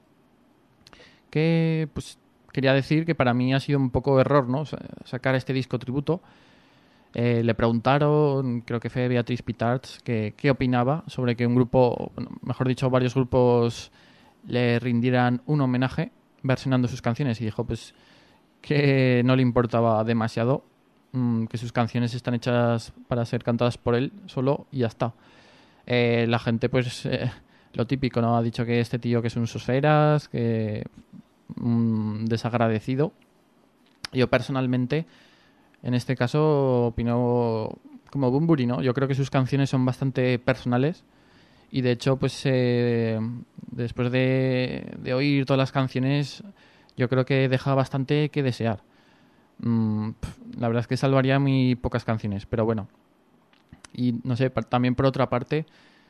que pues quería decir que para mí ha sido un poco error, ¿no? Sacar este disco tributo. Le preguntaron, creo que fue Beatriz Pitarch, que qué opinaba sobre que un grupo, mejor dicho, varios grupos le rindieran un homenaje versionando sus canciones, y dijo pues que no le importaba demasiado, que sus canciones están hechas para ser cantadas por él solo y ya está. La gente pues lo típico, ¿no? Ha dicho que este tío que es un sosferas, que desagradecido. Yo personalmente en este caso opino como Bunbury, ¿no? Yo creo que sus canciones son bastante personales y de hecho pues después de oír todas las canciones yo creo que deja bastante que desear. La verdad es que salvaría muy pocas canciones, pero bueno. Y no sé, también por otra parte,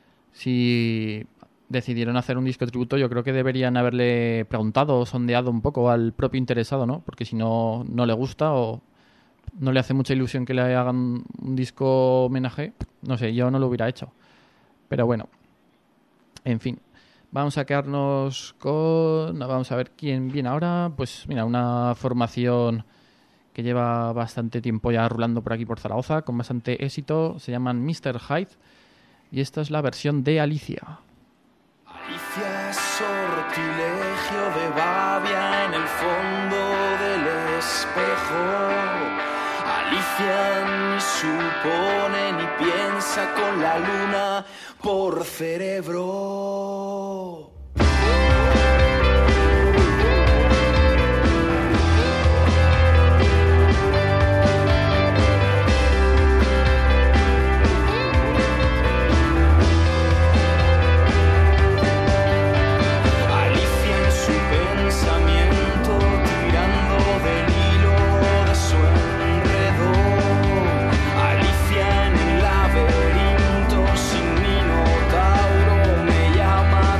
si decidieron hacer un disco tributo, yo creo que deberían haberle preguntado o sondeado un poco al propio interesado, ¿no? Porque si no le gusta o no le hace mucha ilusión que le hagan un disco homenaje, no sé, yo no lo hubiera hecho. Pero bueno, en fin. Vamos a quedarnos con... Vamos a ver quién viene ahora. Pues mira, una formación que lleva bastante tiempo ya rulando por aquí por Zaragoza, con bastante éxito. Se llaman Mr. Hyde y esta es la versión de Alicia. Alicia es sortilegio de babia en el fondo del espejo. Alicia ni supone ni piensa con la luna por cerebro. Alicia en el laberinto sin minotauro me llama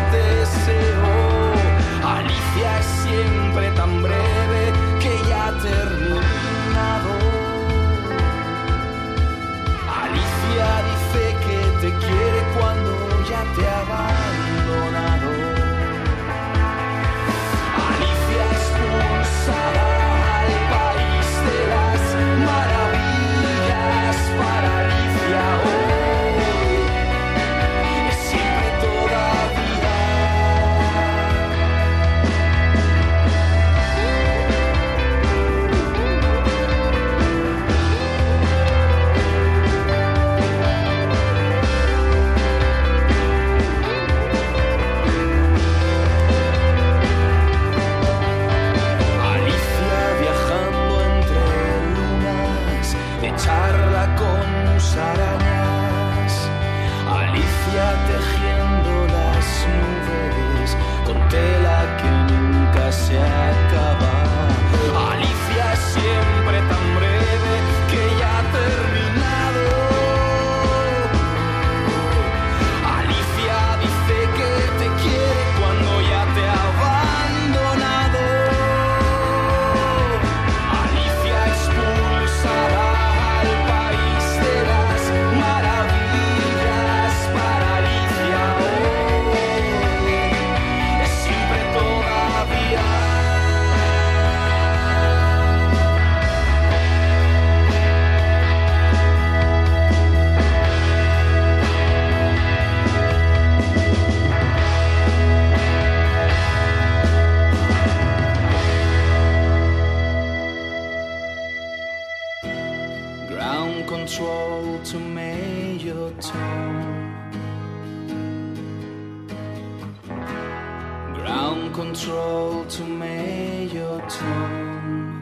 control to major tone.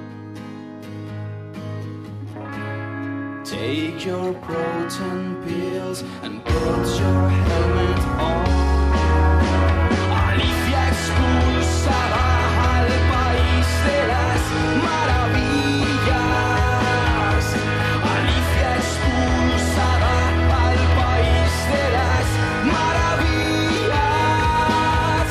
Take your protein pills and put your helmet on. Alicia expulsada al país de las maravillas. Alicia expulsada al país de las maravillas.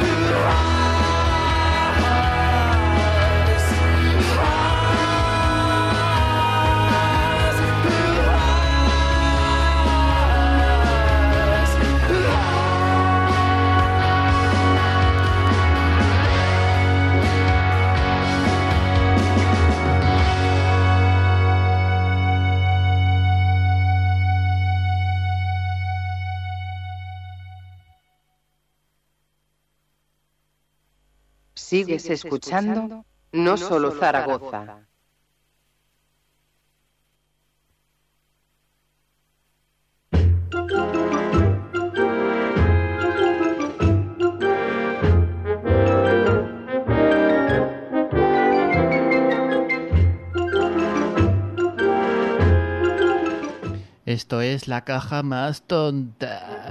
Sigues escuchando No Solo Zaragoza. Esto es la caja más tonta.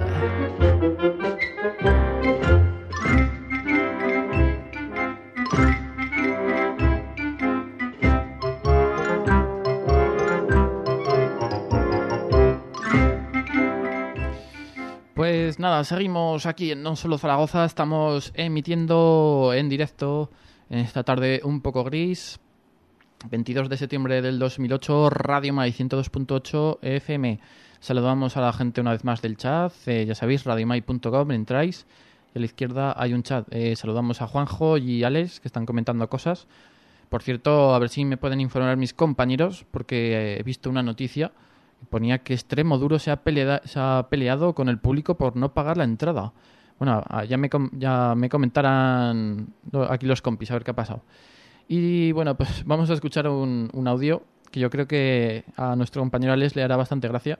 Pues nada, seguimos aquí en No Solo Zaragoza. Estamos emitiendo en directo en esta tarde un poco gris, 22 de septiembre del 2008, Radio Mai 102.8 FM. Saludamos a la gente una vez más del chat. Ya sabéis, radiomai.com, entráis y a la izquierda hay un chat. Saludamos a Juanjo y Alex, que están comentando cosas. Por cierto, a ver si me pueden informar mis compañeros, porque he visto una noticia que ponía que Extremoduro se ha peleado con el público por no pagar la entrada. Bueno, ya me comentarán aquí los compis, a ver qué ha pasado. Y bueno, pues vamos a escuchar un audio que yo creo que a nuestro compañero Alex le hará bastante gracia.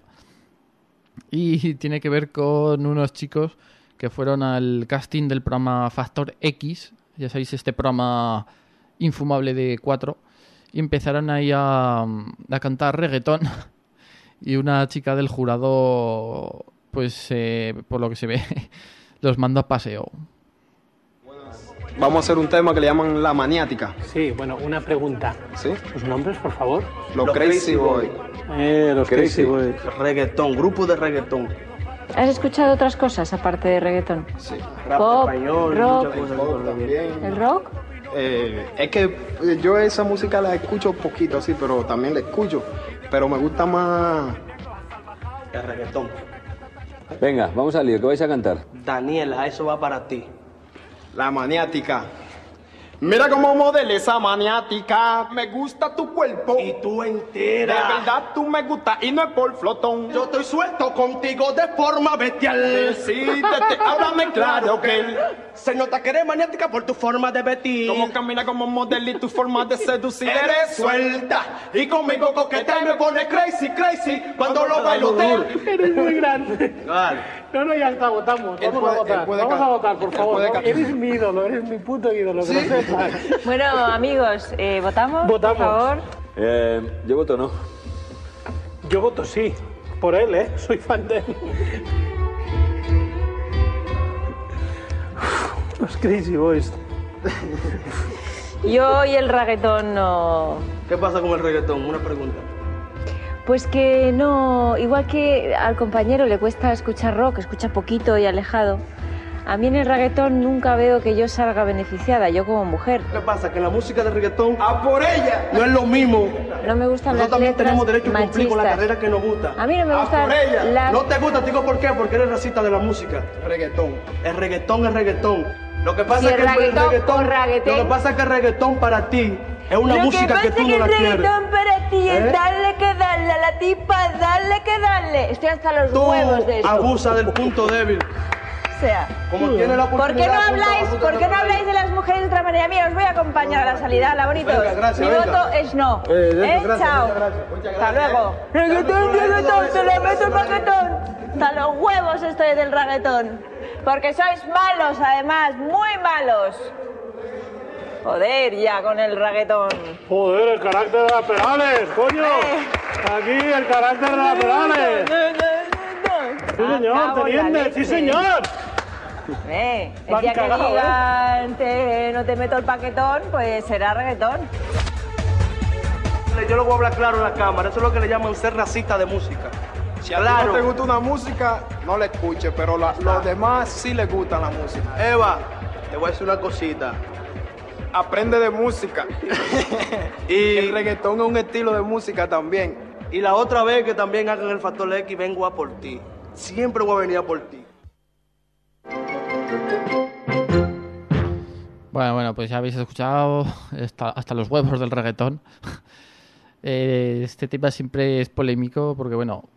Y tiene que ver con unos chicos que fueron al casting del programa Factor X. Ya sabéis, este programa infumable de 4. Y empezaron ahí a cantar reggaetón. Y una chica del jurado, pues por lo que se ve, los mandó a paseo. Vamos a hacer un tema que le llaman La Maniática. Sí, bueno, una pregunta. ¿Sí? ¿Sus nombres, por favor? Los Crazy Boys. Los Crazy Boys. Reggaetón, grupo de reggaetón. ¿Has escuchado otras cosas aparte de reggaetón? Sí. Rap Pop, español, rock, muchas cosas pop también. ¿El rock? Es que yo esa música la escucho poquito, sí, pero también la escucho. Pero me gusta más el reggaetón. Venga, vamos al lío, ¿qué vais a cantar? Daniela, eso va para ti. La Maniática. Mira cómo modela esa maniática. Me gusta tu cuerpo. Y tú entera. De verdad tú me gusta y no es por flotón. Yo estoy suelto contigo de forma bestial. Decídete, háblame claro que él. Se nota que eres maniática por tu forma de vestir. Como camina como modelo y tu forma de seducir. Eres suelta y conmigo coquetea y me pone crazy, crazy cuando lo bailoteo. Eres muy grande. Vale. No, ya está, votamos. Vamos a votar. Vamos a votar, por favor. Eres mi ídolo, eres mi puto ídolo. ¿Sí? Que lo sepas. Bueno, amigos, ¿votamos? Votamos. Por favor. Yo voto no. Yo voto sí. Por él, soy fan de él. Los Crazy Boys. Yo y el reggaetón no. ¿Qué pasa con el reggaetón? Una pregunta. Pues que no, igual que al compañero le cuesta escuchar rock, escucha poquito y alejado. A mí en el reggaetón nunca veo que yo salga beneficiada, yo como mujer. ¿Qué pasa? Que la música de reggaetón, ¡a por ella! No es lo mismo. No me gustan las letras machistas. Nosotros también tenemos derecho a cumplir con la carrera que nos gusta. A mí no me gustan ¡a por ella! las... No te gusta, digo por qué, porque eres racista de la música. Reggaetón. El reggaetón es reggaetón. Lo que pasa Si es que el reggaetón, reggaetón. lo que pasa es que el reggaetón para ti es una música que tú no la quieres. Lo que pasa es que el reggaetón para ti es darle que darle a la tipa, darle que darle. Estoy hasta los huevos de eso. Abusa del punto débil. O sea, como tiene la ¿por qué no habláis de las mujeres de otra manera? Mira, os voy a acompañar a la salida, la bonitos. Venga, gracias, Mi venga. voto es no. Gracias, Chao. Hasta luego. Reggaetón, te lo meto el paquetón. Hasta los huevos estoy del reggaetón. Porque sois malos, además, muy malos. Joder, ya con el reggaetón. Joder, el carácter de las Perales, coño. Aquí el carácter de las Perales. Sí, señor, teniente, sí, señor. El día que digan no te meto el paquetón, pues será reggaetón. Yo lo voy a hablar claro en la cámara. Eso es lo que le llaman ser racista de música. Si a ti no te gusta una música, no la escuches, pero los demás sí les gusta la música. Eva, te voy a decir una cosita. Aprende de música. Y el reggaetón es un estilo de música también. Y la otra vez que también hagan el Factor X, vengo a por ti. Siempre voy a venir a por ti. Bueno, pues ya habéis escuchado hasta los huevos del reggaetón. Este tema siempre es polémico porque, bueno,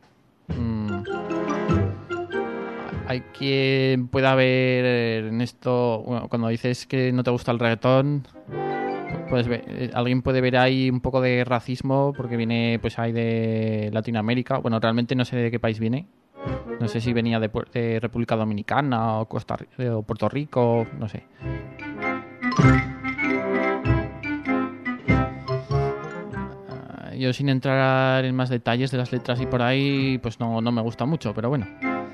hay quien pueda ver en esto, bueno, cuando dices que no te gusta el reggaetón, pues alguien puede ver ahí un poco de racismo porque viene pues ahí de Latinoamérica. Bueno, realmente no sé de qué país viene. No sé si venía de República Dominicana o o Puerto Rico, no sé. Yo sin entrar en más detalles de las letras y por ahí, pues no me gusta mucho, pero bueno.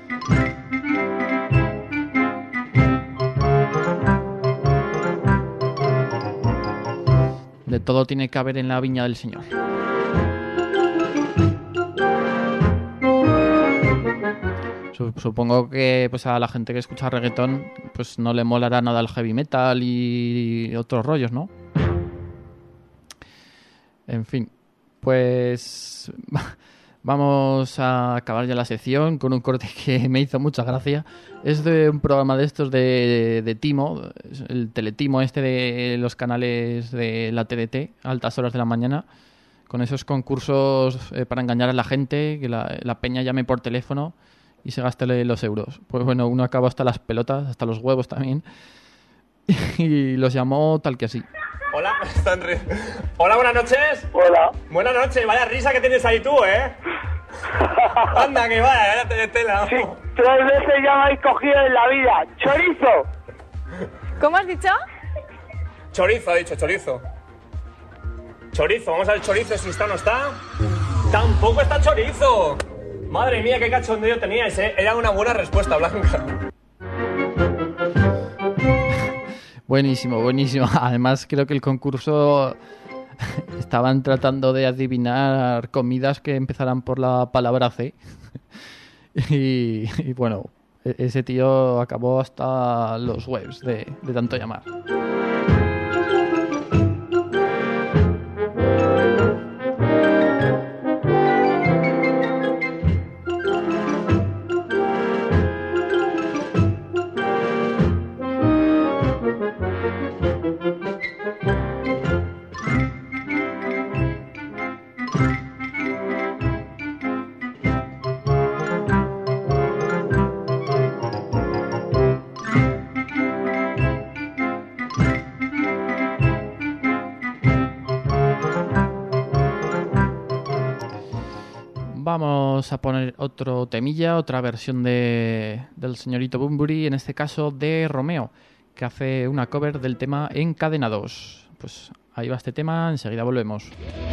De todo tiene que haber en la viña del Señor. Supongo que pues a la gente que escucha reggaetón pues no le molará nada el heavy metal y otros rollos, ¿no? En fin, pues vamos a acabar ya la sección con un corte que me hizo mucha gracia. Es de un programa de estos de Timo, el Teletimo este de los canales de la TDT, a altas horas de la mañana, con esos concursos para engañar a la gente, que la peña llame por teléfono y se gaste los euros. Pues bueno, uno acabó hasta las pelotas, hasta los huevos también, y los llamó tal que así. Hola, hola, buenas noches. Hola. Buenas noches, vaya risa que tienes ahí tú, ¿eh? Anda, que vaya tela. Sí, 3 veces ya me habéis cogido en la vida. ¡Chorizo! ¿Cómo has dicho? Chorizo, ha dicho, chorizo. Chorizo, vamos a ver chorizo, si está o no está. ¡Tampoco está chorizo! Madre mía, qué cachondeo teníais, ¿eh? Era una buena respuesta, Blanca. Buenísimo, buenísimo. Además, creo que el concurso estaban tratando de adivinar comidas que empezaran por la palabra C. Y bueno, ese tío acabó hasta los webs de tanto llamar. Vamos a poner otro temilla, otra versión del señorito Bunbury, en este caso de Romeo, que hace una cover del tema Encadenados. Pues ahí va este tema, enseguida volvemos.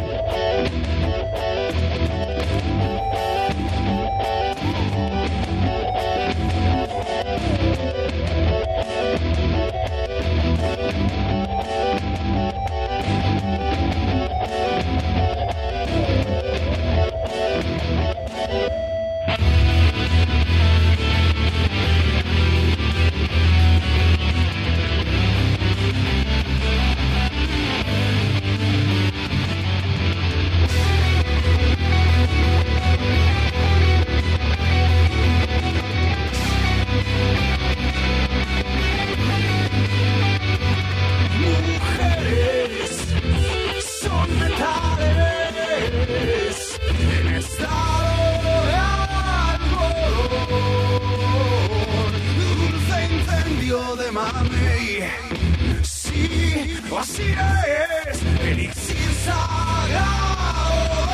Así es, elixir sagrado,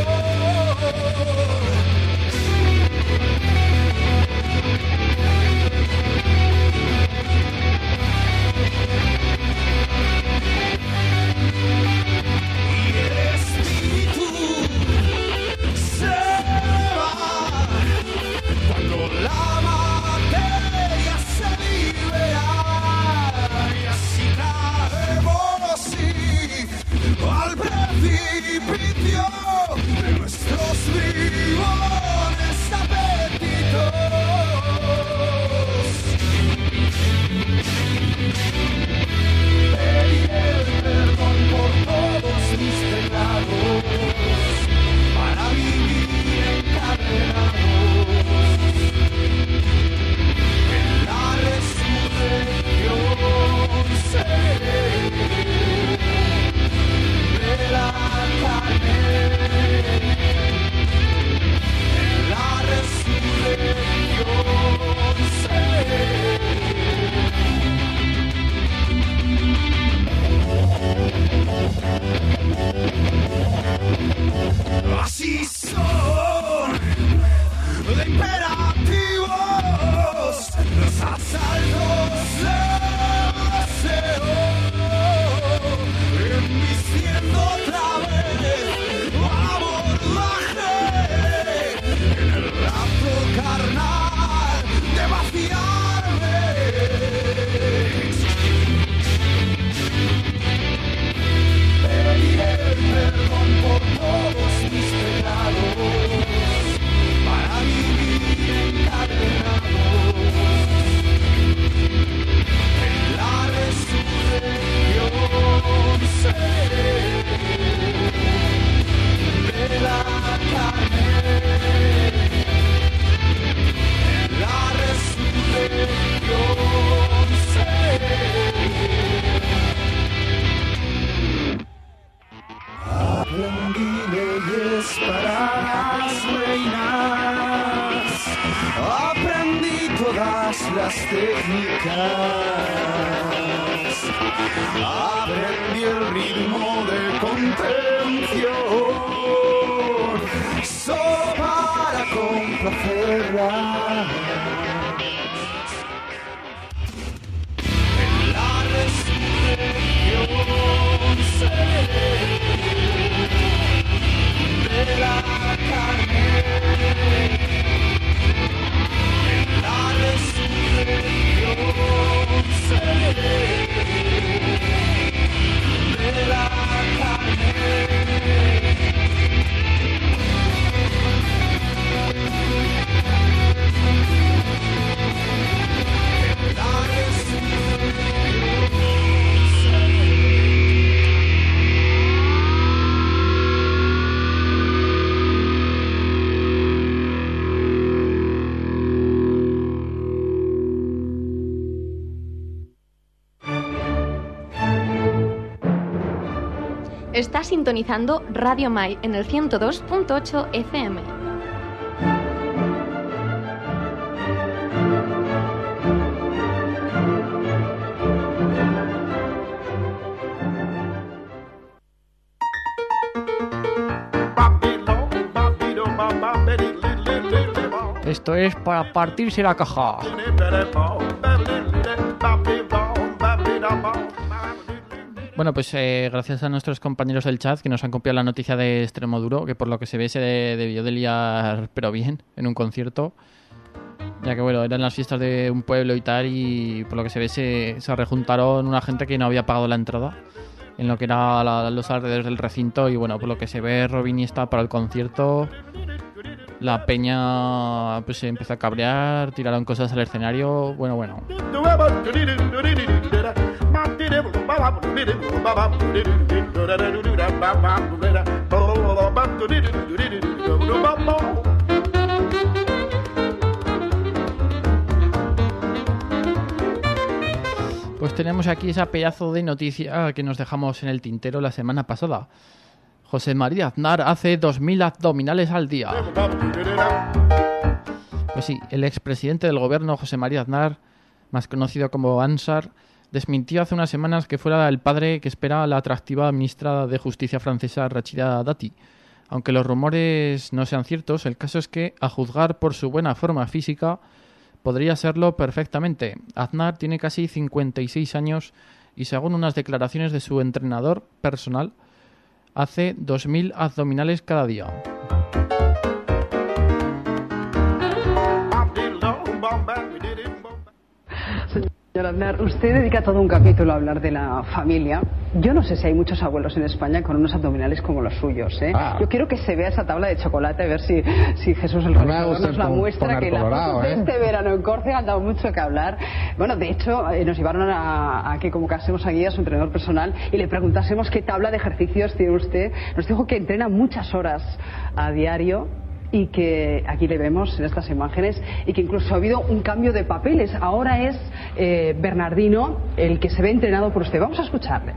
escorpión. rítmicas. Aprendí el ritmo de contención solo para complacerla. En la resurrección seré de la carne. En la resurrección seré de la carne. Está sintonizando Radio Mai en el 102.8 FM. Esto es para partirse la caja. Bueno, pues gracias a nuestros compañeros del chat que nos han copiado la noticia de Extremoduro, que por lo que se ve se debió de liar, pero bien, en un concierto. Ya que, bueno, eran las fiestas de un pueblo y tal, y por lo que se ve se rejuntaron una gente que no había pagado la entrada en lo que era los alrededores del recinto. Y, bueno, por lo que se ve, Robini está para el concierto. La peña pues se empezó a cabrear, tiraron cosas al escenario. Bueno. Pues tenemos aquí esa pedazo de noticia que nos dejamos en el tintero la semana pasada. José María Aznar hace 2000 abdominales al día. Pues sí, el expresidente del gobierno, José María Aznar, más conocido como Ansar, desmintió hace unas semanas que fuera el padre que espera la atractiva ministra de Justicia francesa Rachida Dati. Aunque los rumores no sean ciertos, el caso es que, a juzgar por su buena forma física, podría serlo perfectamente. Aznar tiene casi 56 años y, según unas declaraciones de su entrenador personal, hace 2000 abdominales cada día. Señor Aznar, usted dedica todo un capítulo a hablar de la familia. Yo no sé si hay muchos abuelos en España con unos abdominales como los suyos, ¿eh? Yo quiero que se vea esa tabla de chocolate, a ver si Jesús el Realizador nos la muestra, que las fotos de este verano en Córcega han dado mucho que hablar. Bueno, de hecho, nos llevaron a que convocásemos aquí a su entrenador personal y le preguntásemos qué tabla de ejercicios tiene usted. Nos dijo que entrena muchas horas a diario y que aquí le vemos en estas imágenes y que incluso ha habido un cambio de papeles. Ahora es Bernardino el que se ve entrenado por usted. Vamos a escucharle.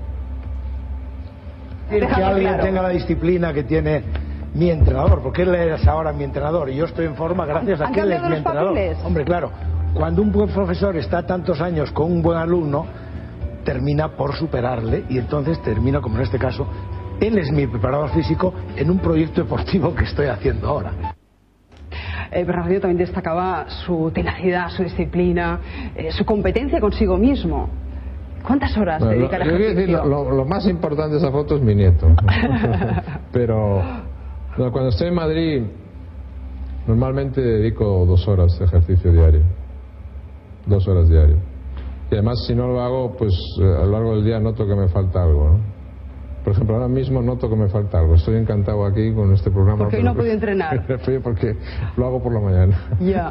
Que alguien tenga la disciplina que tiene mi entrenador, porque él es ahora mi entrenador y yo estoy en forma gracias a que él es mi entrenador. Papeles? Hombre, claro, cuando un buen profesor está tantos años con un buen alumno, termina por superarle y entonces termina, como en este caso, él es mi preparador físico en un proyecto deportivo que estoy haciendo ahora. Bernardino también destacaba su tenacidad, su disciplina, su competencia consigo mismo. ¿Cuántas horas dedica al ejercicio? Lo más importante de esa foto es mi nieto. Pero cuando estoy en Madrid, normalmente dedico 2 horas de ejercicio diario. 2 horas diario. Y además, si no lo hago, pues a lo largo del día noto que me falta algo, ¿no? Por ejemplo, ahora mismo noto que me falta algo. Estoy encantado aquí con este programa. Porque hoy no he podido entrenar. Porque lo hago por la mañana. Ya.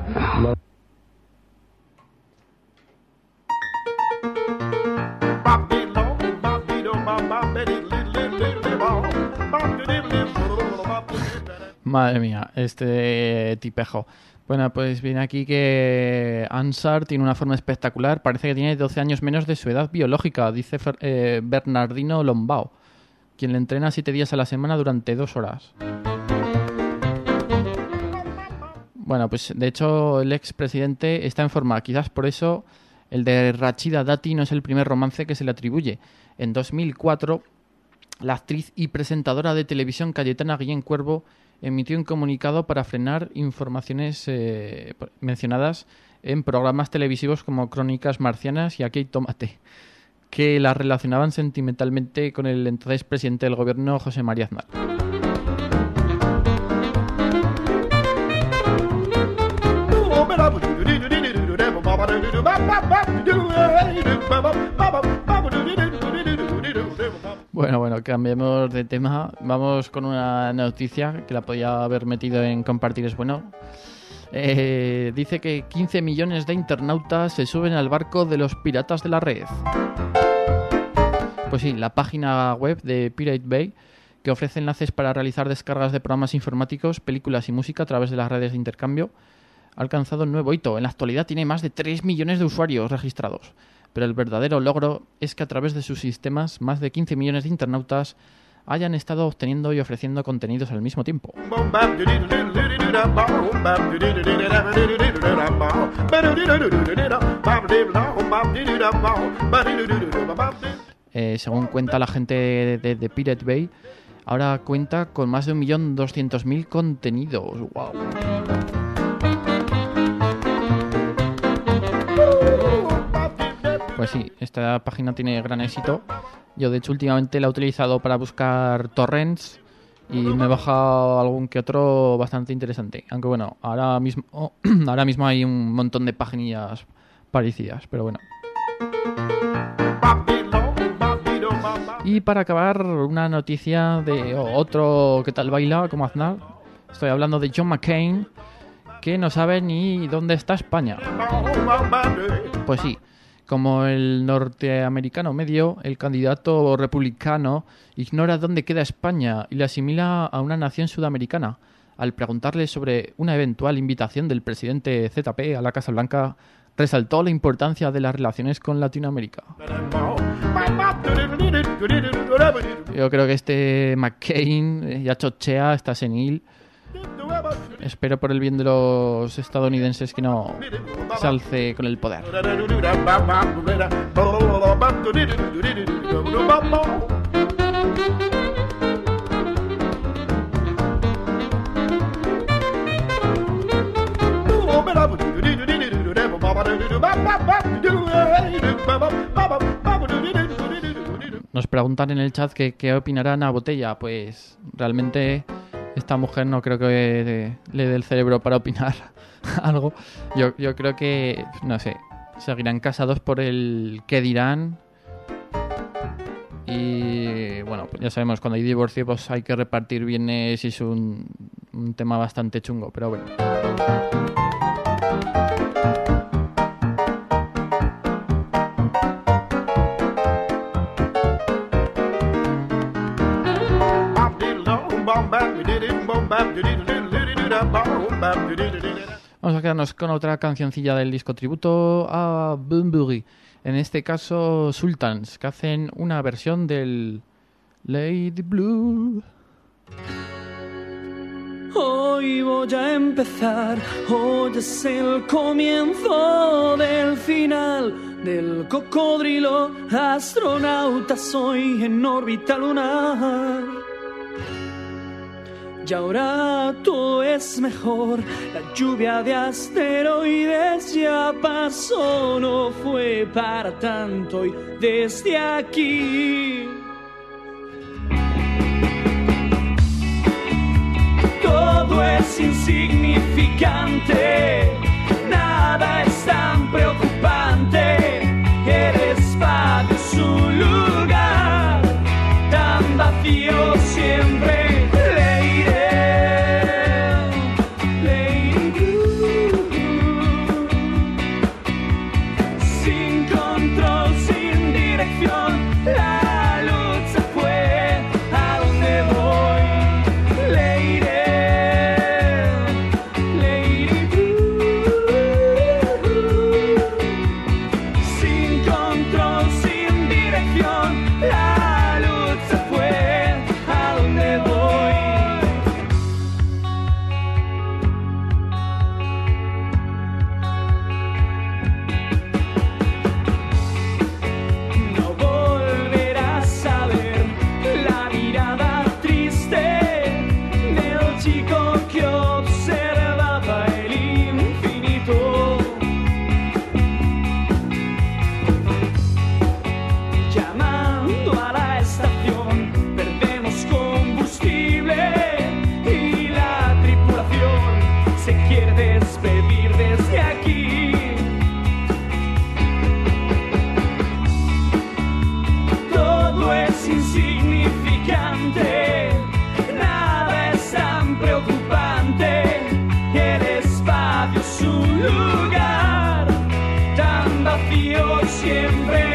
Madre mía, este tipejo. Bueno, pues viene aquí que Ansar tiene una forma espectacular. Parece que tiene 12 años menos de su edad biológica, dice Bernardino Lombao, quien le entrena 7 días a la semana durante 2 horas. Bueno, pues de hecho el expresidente está en forma. Quizás por eso el de Rachida Dati no es el primer romance que se le atribuye. En 2004, la actriz y presentadora de televisión Cayetana Guillén Cuervo emitió un comunicado para frenar informaciones mencionadas en programas televisivos como Crónicas Marcianas y Aquí hay tomate, que la relacionaban sentimentalmente con el entonces presidente del gobierno, José María Aznar. Bueno, cambiemos de tema. Vamos con una noticia que la podía haber metido en compartir es bueno. Dice que 15 millones de internautas se suben al barco de los piratas de la red. Pues sí, la página web de Pirate Bay, que ofrece enlaces para realizar descargas de programas informáticos, películas y música a través de las redes de intercambio, ha alcanzado un nuevo hito. En la actualidad tiene más de 3 millones de usuarios registrados. Pero el verdadero logro es que a través de sus sistemas, más de 15 millones de internautas hayan estado obteniendo y ofreciendo contenidos al mismo tiempo. Según cuenta la gente de Pirate Bay, ahora cuenta con más de 1.200.000 contenidos. ¡Wow! Pues sí, esta página tiene gran éxito. Yo, de hecho, últimamente la he utilizado para buscar torrents y me he bajado algún que otro bastante interesante. Aunque bueno, ahora mismo hay un montón de páginas parecidas, pero bueno. Y para acabar, una noticia de otro que tal baila como Aznar. Estoy hablando de John McCain, que no sabe ni dónde está España. Pues sí. Como el norteamericano medio, el candidato republicano ignora dónde queda España y le asimila a una nación sudamericana. Al preguntarle sobre una eventual invitación del presidente ZP a la Casa Blanca, resaltó la importancia de las relaciones con Latinoamérica. Yo creo que este McCain ya chochea, está senil. Espero por el bien de los estadounidenses que no se alce con el poder. Nos preguntan en el chat que qué opinará Ana Botella. Pues realmente esta mujer no creo que le dé el cerebro para opinar algo. Yo creo que, no sé, seguirán casados por el qué dirán. Y bueno, pues ya sabemos, cuando hay divorcio pues hay que repartir bienes y es un tema bastante chungo, pero bueno. Vamos a quedarnos con otra cancioncilla del disco tributo a Bunbury. En este caso, Sultans, que hacen una versión del Lady Blue. Hoy voy a empezar, hoy es el comienzo del final del cocodrilo. Astronauta soy en órbita lunar. Y ahora todo es mejor, la lluvia de asteroides ya pasó, no fue para tanto y desde aquí todo es insignificante, nada es tan preocupante, el espacio es un lugar tan vacío siempre. insignificante, nada es tan preocupante, el espacio es un lugar tan vacío siempre.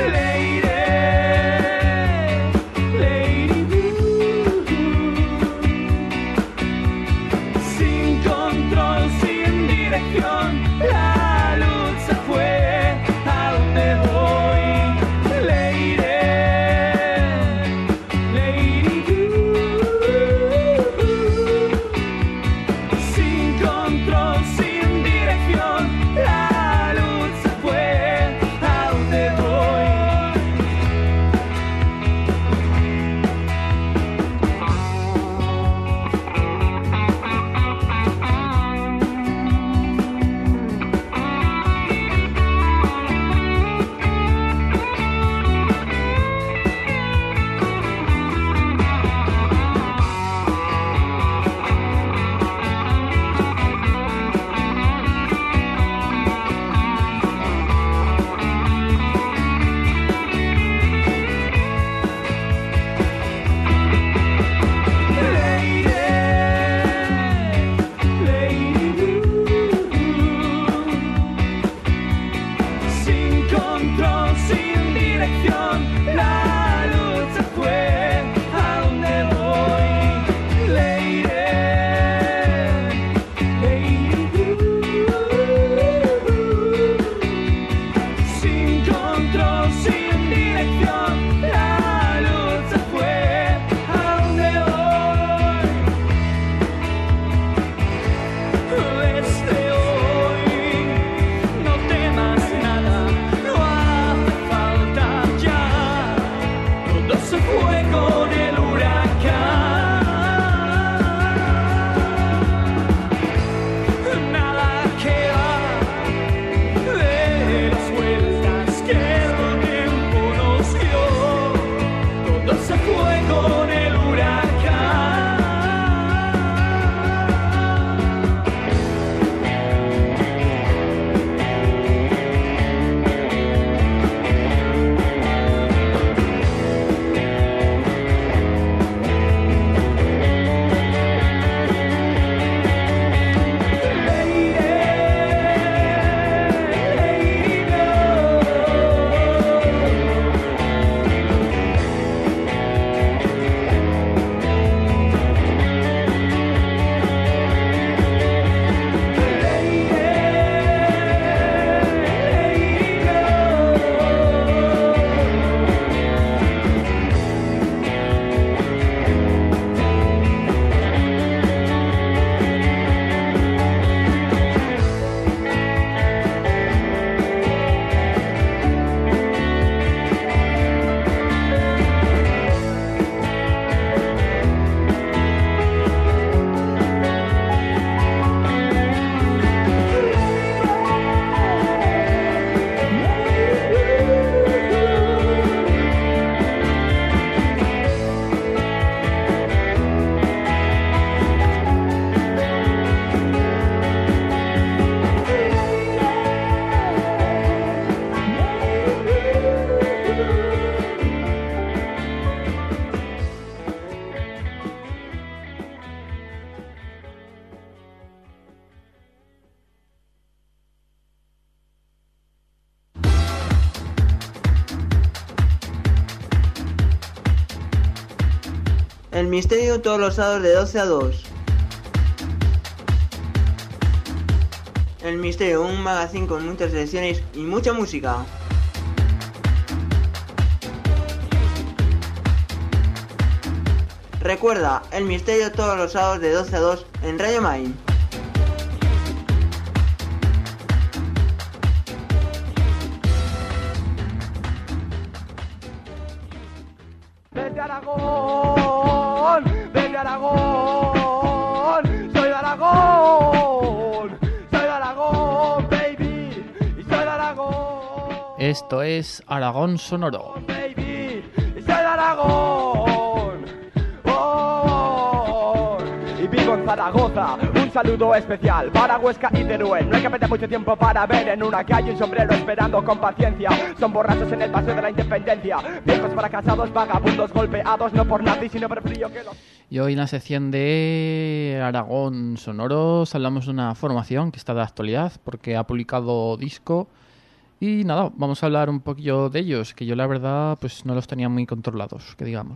El Misterio todos los sábados de 12 a 2. El Misterio, un magazine con muchas selecciones y mucha música. Recuerda, El Misterio todos los sábados de 12 a 2 en Radio Main. Desde Aragón, desde Aragón, soy de Aragón, baby, y soy de Aragón. Esto es Aragón Sonoro. Baby, y soy de Aragón, y vivo en Zaragoza, un saludo especial para Huesca y Teruel. No hay que perder mucho tiempo para ver en una calle un sombrero esperando con paciencia. Son borrachos en el paseo de la independencia, viejos fracasados, vagabundos golpeados, no por nazis sino por frío que los... Y hoy en la sección de Aragón Sonoros hablamos de una formación que está de actualidad porque ha publicado disco. Y nada, vamos a hablar un poquillo de ellos, que yo la verdad pues no los tenía muy controlados, que digamos.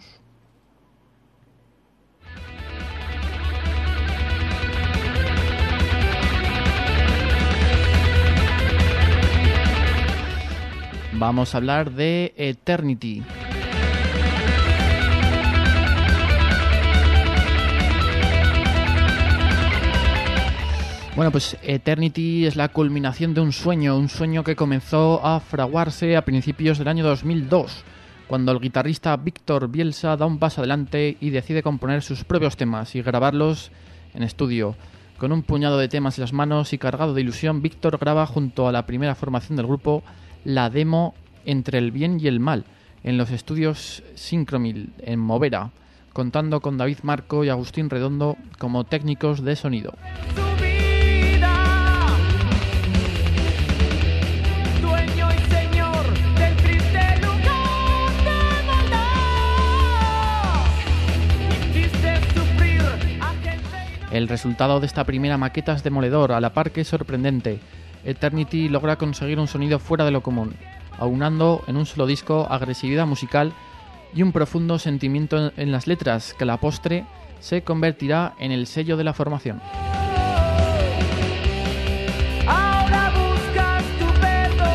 Vamos a hablar de Eternity. Bueno, pues Eternity es la culminación de un sueño que comenzó a fraguarse a principios del año 2002, cuando el guitarrista Víctor Bielsa da un paso adelante y decide componer sus propios temas y grabarlos en estudio. Con un puñado de temas en las manos y cargado de ilusión, Víctor graba junto a la primera formación del grupo la demo Entre el bien y el mal, en los estudios Synchromil, en Movera, contando con David Marco y Agustín Redondo como técnicos de sonido. El resultado de esta primera maqueta es demoledor, a la par que sorprendente. Eternity logra conseguir un sonido fuera de lo común, aunando en un solo disco agresividad musical y un profundo sentimiento en las letras que a la postre se convertirá en el sello de la formación. Ahora buscas tu perdón.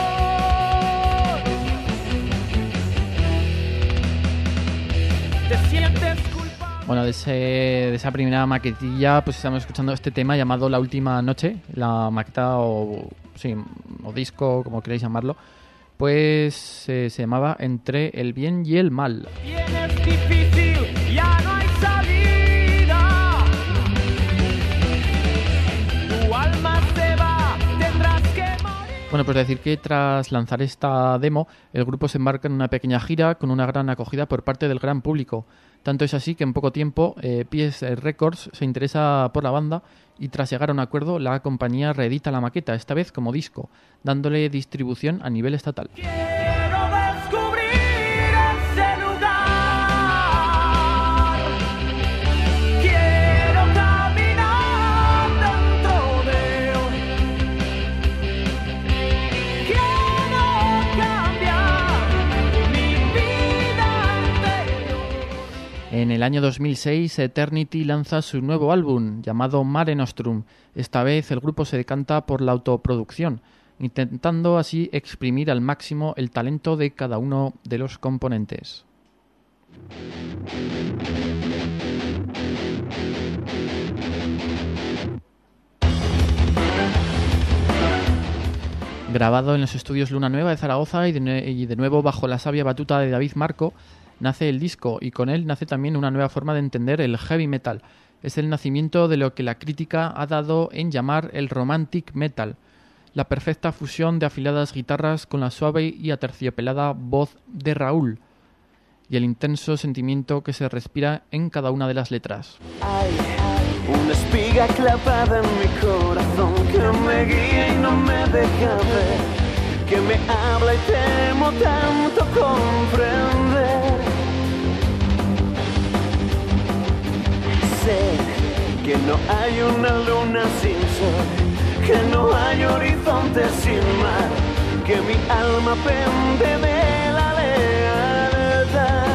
Te sientes culpable. Bueno, de esa primera maquetilla pues estamos escuchando este tema llamado La Última Noche, la maqueta o disco, como queréis llamarlo, pues se llamaba Entre el bien y el mal. Tienes difícil, ya no hay salida. Tu alma se va, tendrás que morir. Bueno, pues decir que tras lanzar esta demo, el grupo se embarca en una pequeña gira con una gran acogida por parte del gran público. Tanto es así que en poco tiempo PS Records se interesa por la banda y tras llegar a un acuerdo la compañía reedita la maqueta, esta vez como disco, dándole distribución a nivel estatal. Quiero descubrir ese lugar. Quiero caminar dentro de él. Quiero cambiar mi vida entera. En el año 2006, Eternity lanza su nuevo álbum, llamado Mare Nostrum. Esta vez el grupo se decanta por la autoproducción, intentando así exprimir al máximo el talento de cada uno de los componentes. Grabado en los estudios Luna Nueva de Zaragoza y de nuevo bajo la sabia batuta de David Marco, nace el disco y con él nace también una nueva forma de entender el heavy metal. Es el nacimiento de lo que la crítica ha dado en llamar el romantic metal, la perfecta fusión de afiladas guitarras con la suave y aterciopelada voz de Raúl y el intenso sentimiento que se respira en cada una de las letras. Hay una espiga clavada en mi corazón que me guía y no me deja ver, que me habla y temo tanto comprender. Sé que no hay una luna sin sol, que no hay horizonte sin mar, que mi alma pende de la lealtad.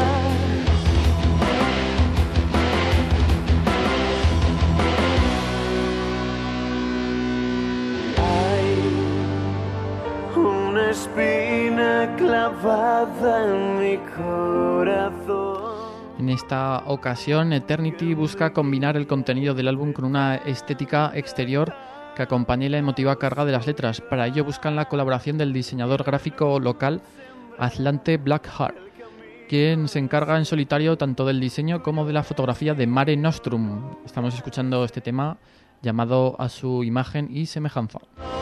Hay una espina clavada en mi corazón. En esta ocasión, Eternity busca combinar el contenido del álbum con una estética exterior que acompañe la emotiva carga de las letras. Para ello buscan la colaboración del diseñador gráfico local Atlante Blackheart, quien se encarga en solitario tanto del diseño como de la fotografía de Mare Nostrum. Estamos escuchando este tema llamado A su imagen y semejanza.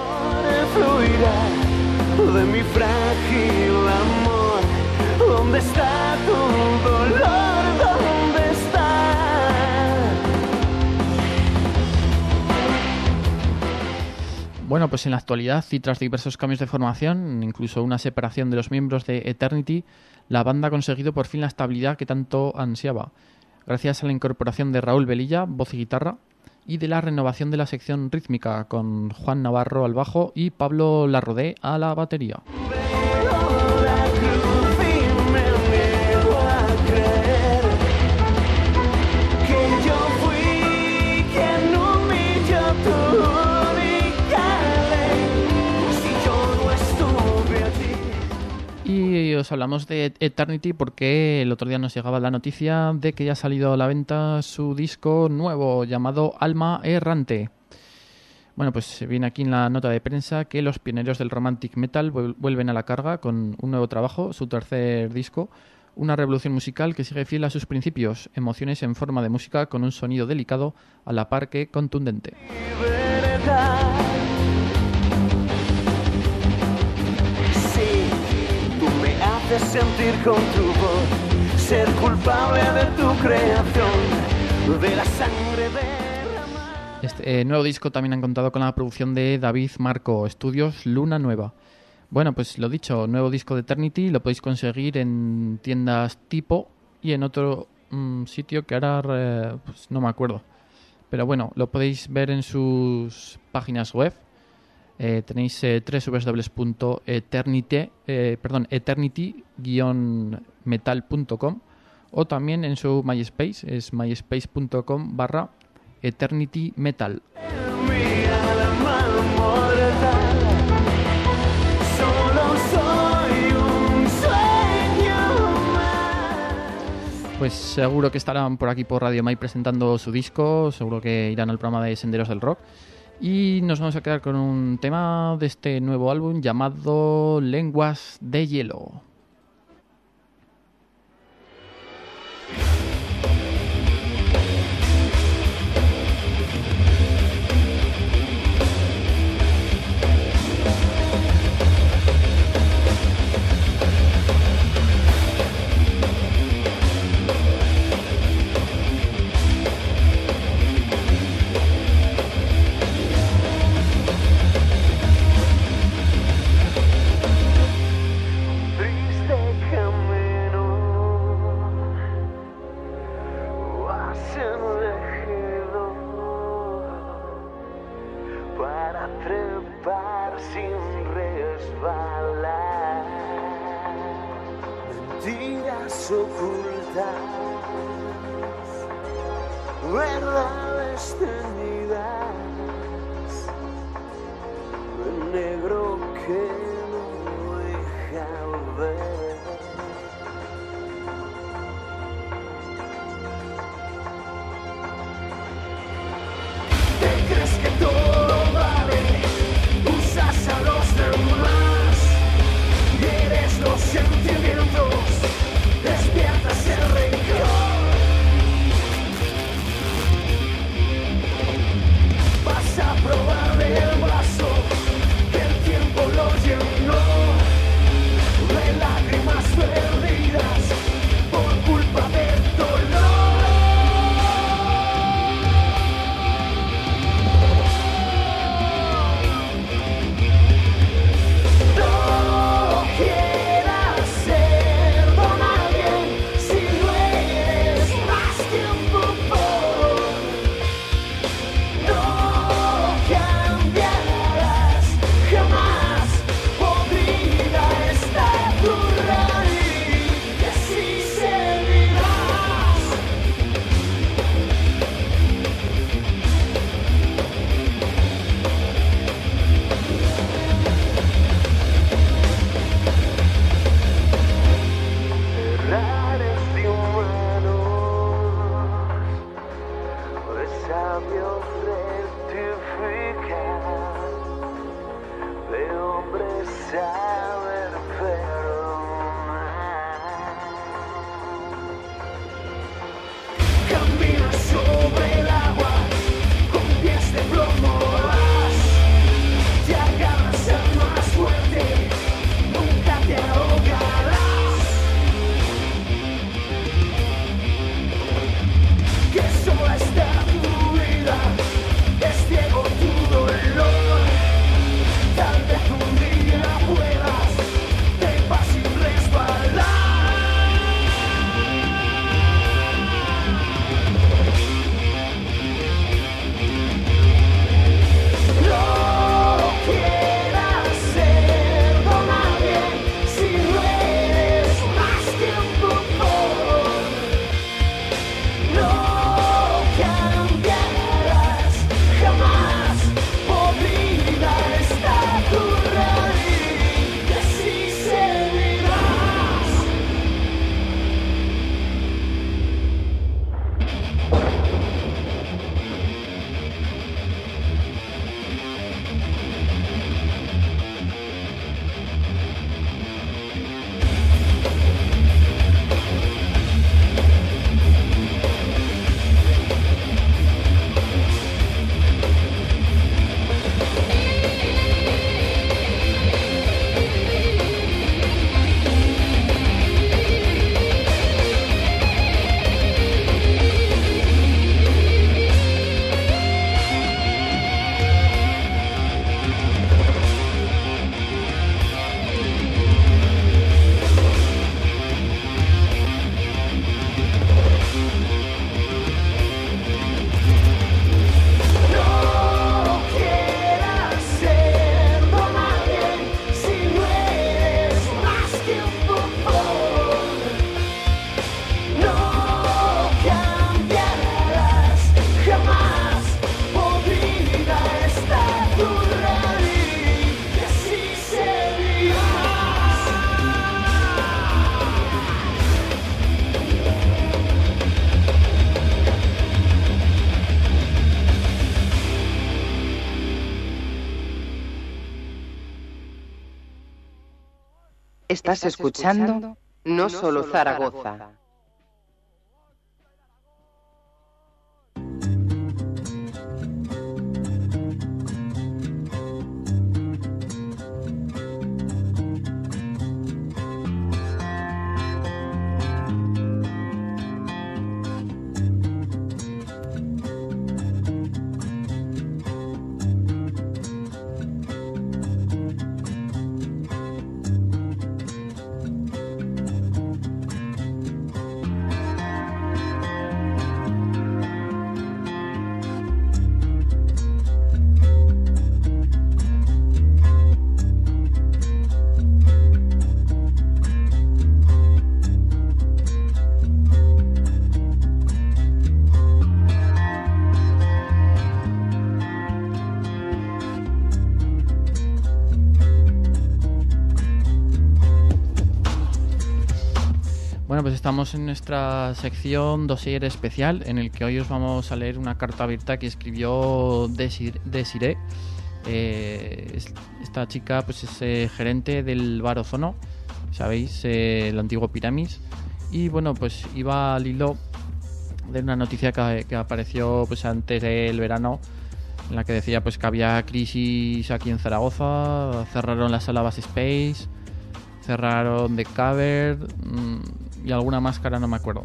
Fluirá de mi frágil amor. ¿Dónde está tu dolor? ¿Dónde está? Bueno, pues en la actualidad y tras diversos cambios de formación, incluso una separación de los miembros de Eternity, la banda ha conseguido por fin la estabilidad que tanto ansiaba, gracias a la incorporación de Raúl Velilla, voz y guitarra, y de la renovación de la sección rítmica con Juan Navarro al bajo y Pablo Larrodé a la batería. Y os hablamos de Eternity porque el otro día nos llegaba la noticia de que ya ha salido a la venta su disco nuevo llamado Alma Errante. Bueno, pues se viene aquí en la nota de prensa que los pioneros del Romantic Metal vuelven a la carga con un nuevo trabajo, su tercer disco, una revolución musical que sigue fiel a sus principios, emociones en forma de música con un sonido delicado a la par que contundente. De sentir con tu voz, ser culpable de tu creación, de la sangre derramada. Este nuevo disco también han contado con la producción de David Marco, Estudios Luna Nueva. Bueno, pues lo dicho, nuevo disco de Eternity, lo podéis conseguir en tiendas Tipo y en otro sitio que ahora pues no me acuerdo. Pero bueno, lo podéis ver en sus páginas web. Tenéis eternity-metal.com o también en su MySpace, es myspace.com/eternitymetal. Pues seguro que estarán por aquí por Radio Mai presentando su disco, seguro que irán al programa de Senderos del Rock. Y nos vamos a quedar con un tema de este nuevo álbum llamado Lenguas de Hielo. Verdades teñidas de negro que no deja ver. ¿Te crees que todo vale? Usas a los demás y eres los sentimientos, despiertas el rencor. Estás escuchando No Solo Zaragoza. Bueno, pues estamos en nuestra sección dossier especial, en el que hoy os vamos a leer una carta abierta que escribió Desiree. Esta chica pues es gerente del bar Ozono, sabéis, el antiguo Piramis, y bueno, pues iba al hilo de una noticia que apareció pues antes del verano, en la que decía pues que había crisis aquí en Zaragoza, cerraron la sala Base Space, cerraron The Cover y alguna máscara, no me acuerdo.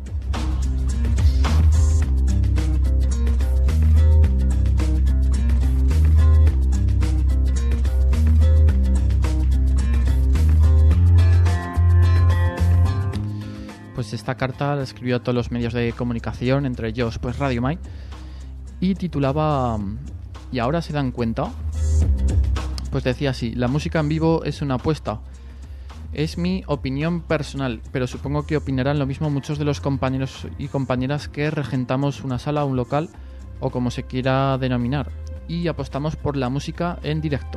Pues esta carta la escribió a todos los medios de comunicación, entre ellos pues Radio Mai, y titulaba ¿Y ahora se dan cuenta? Pues decía así: la música en vivo es una apuesta. Es mi opinión personal, pero supongo que opinarán lo mismo muchos de los compañeros y compañeras que regentamos una sala, un local o como se quiera denominar, y apostamos por la música en directo.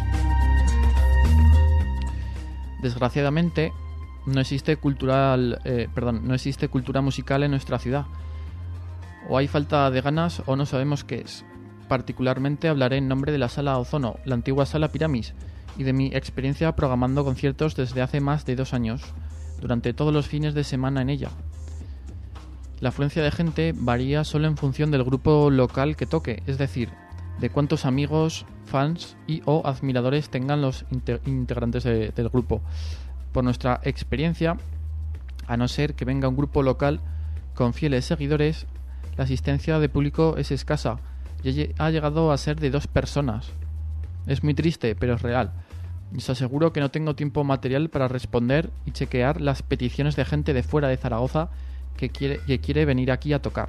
Desgraciadamente, no existe cultura musical en nuestra ciudad. O hay falta de ganas o no sabemos qué es. Particularmente hablaré en nombre de la Sala Ozono, la antigua Sala Piramis, y de mi experiencia programando conciertos desde hace más de 2 años, durante todos los fines de semana en ella. La afluencia de gente varía solo en función del grupo local que toque, es decir, de cuántos amigos, fans y o admiradores tengan los integrantes del grupo. Por nuestra experiencia, a no ser que venga un grupo local con fieles seguidores, la asistencia de público es escasa y ha llegado a ser de 2 personas. Es muy triste, pero es real. Y os aseguro que no tengo tiempo material para responder y chequear las peticiones de gente de fuera de Zaragoza que quiere venir aquí a tocar.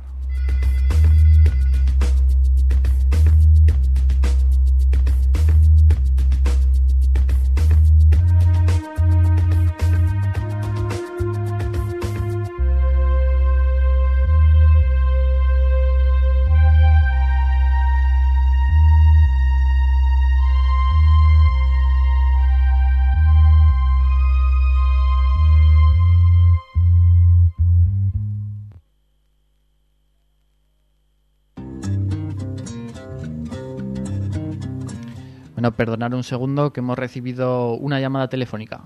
Bueno, perdonad un segundo que hemos recibido una llamada telefónica.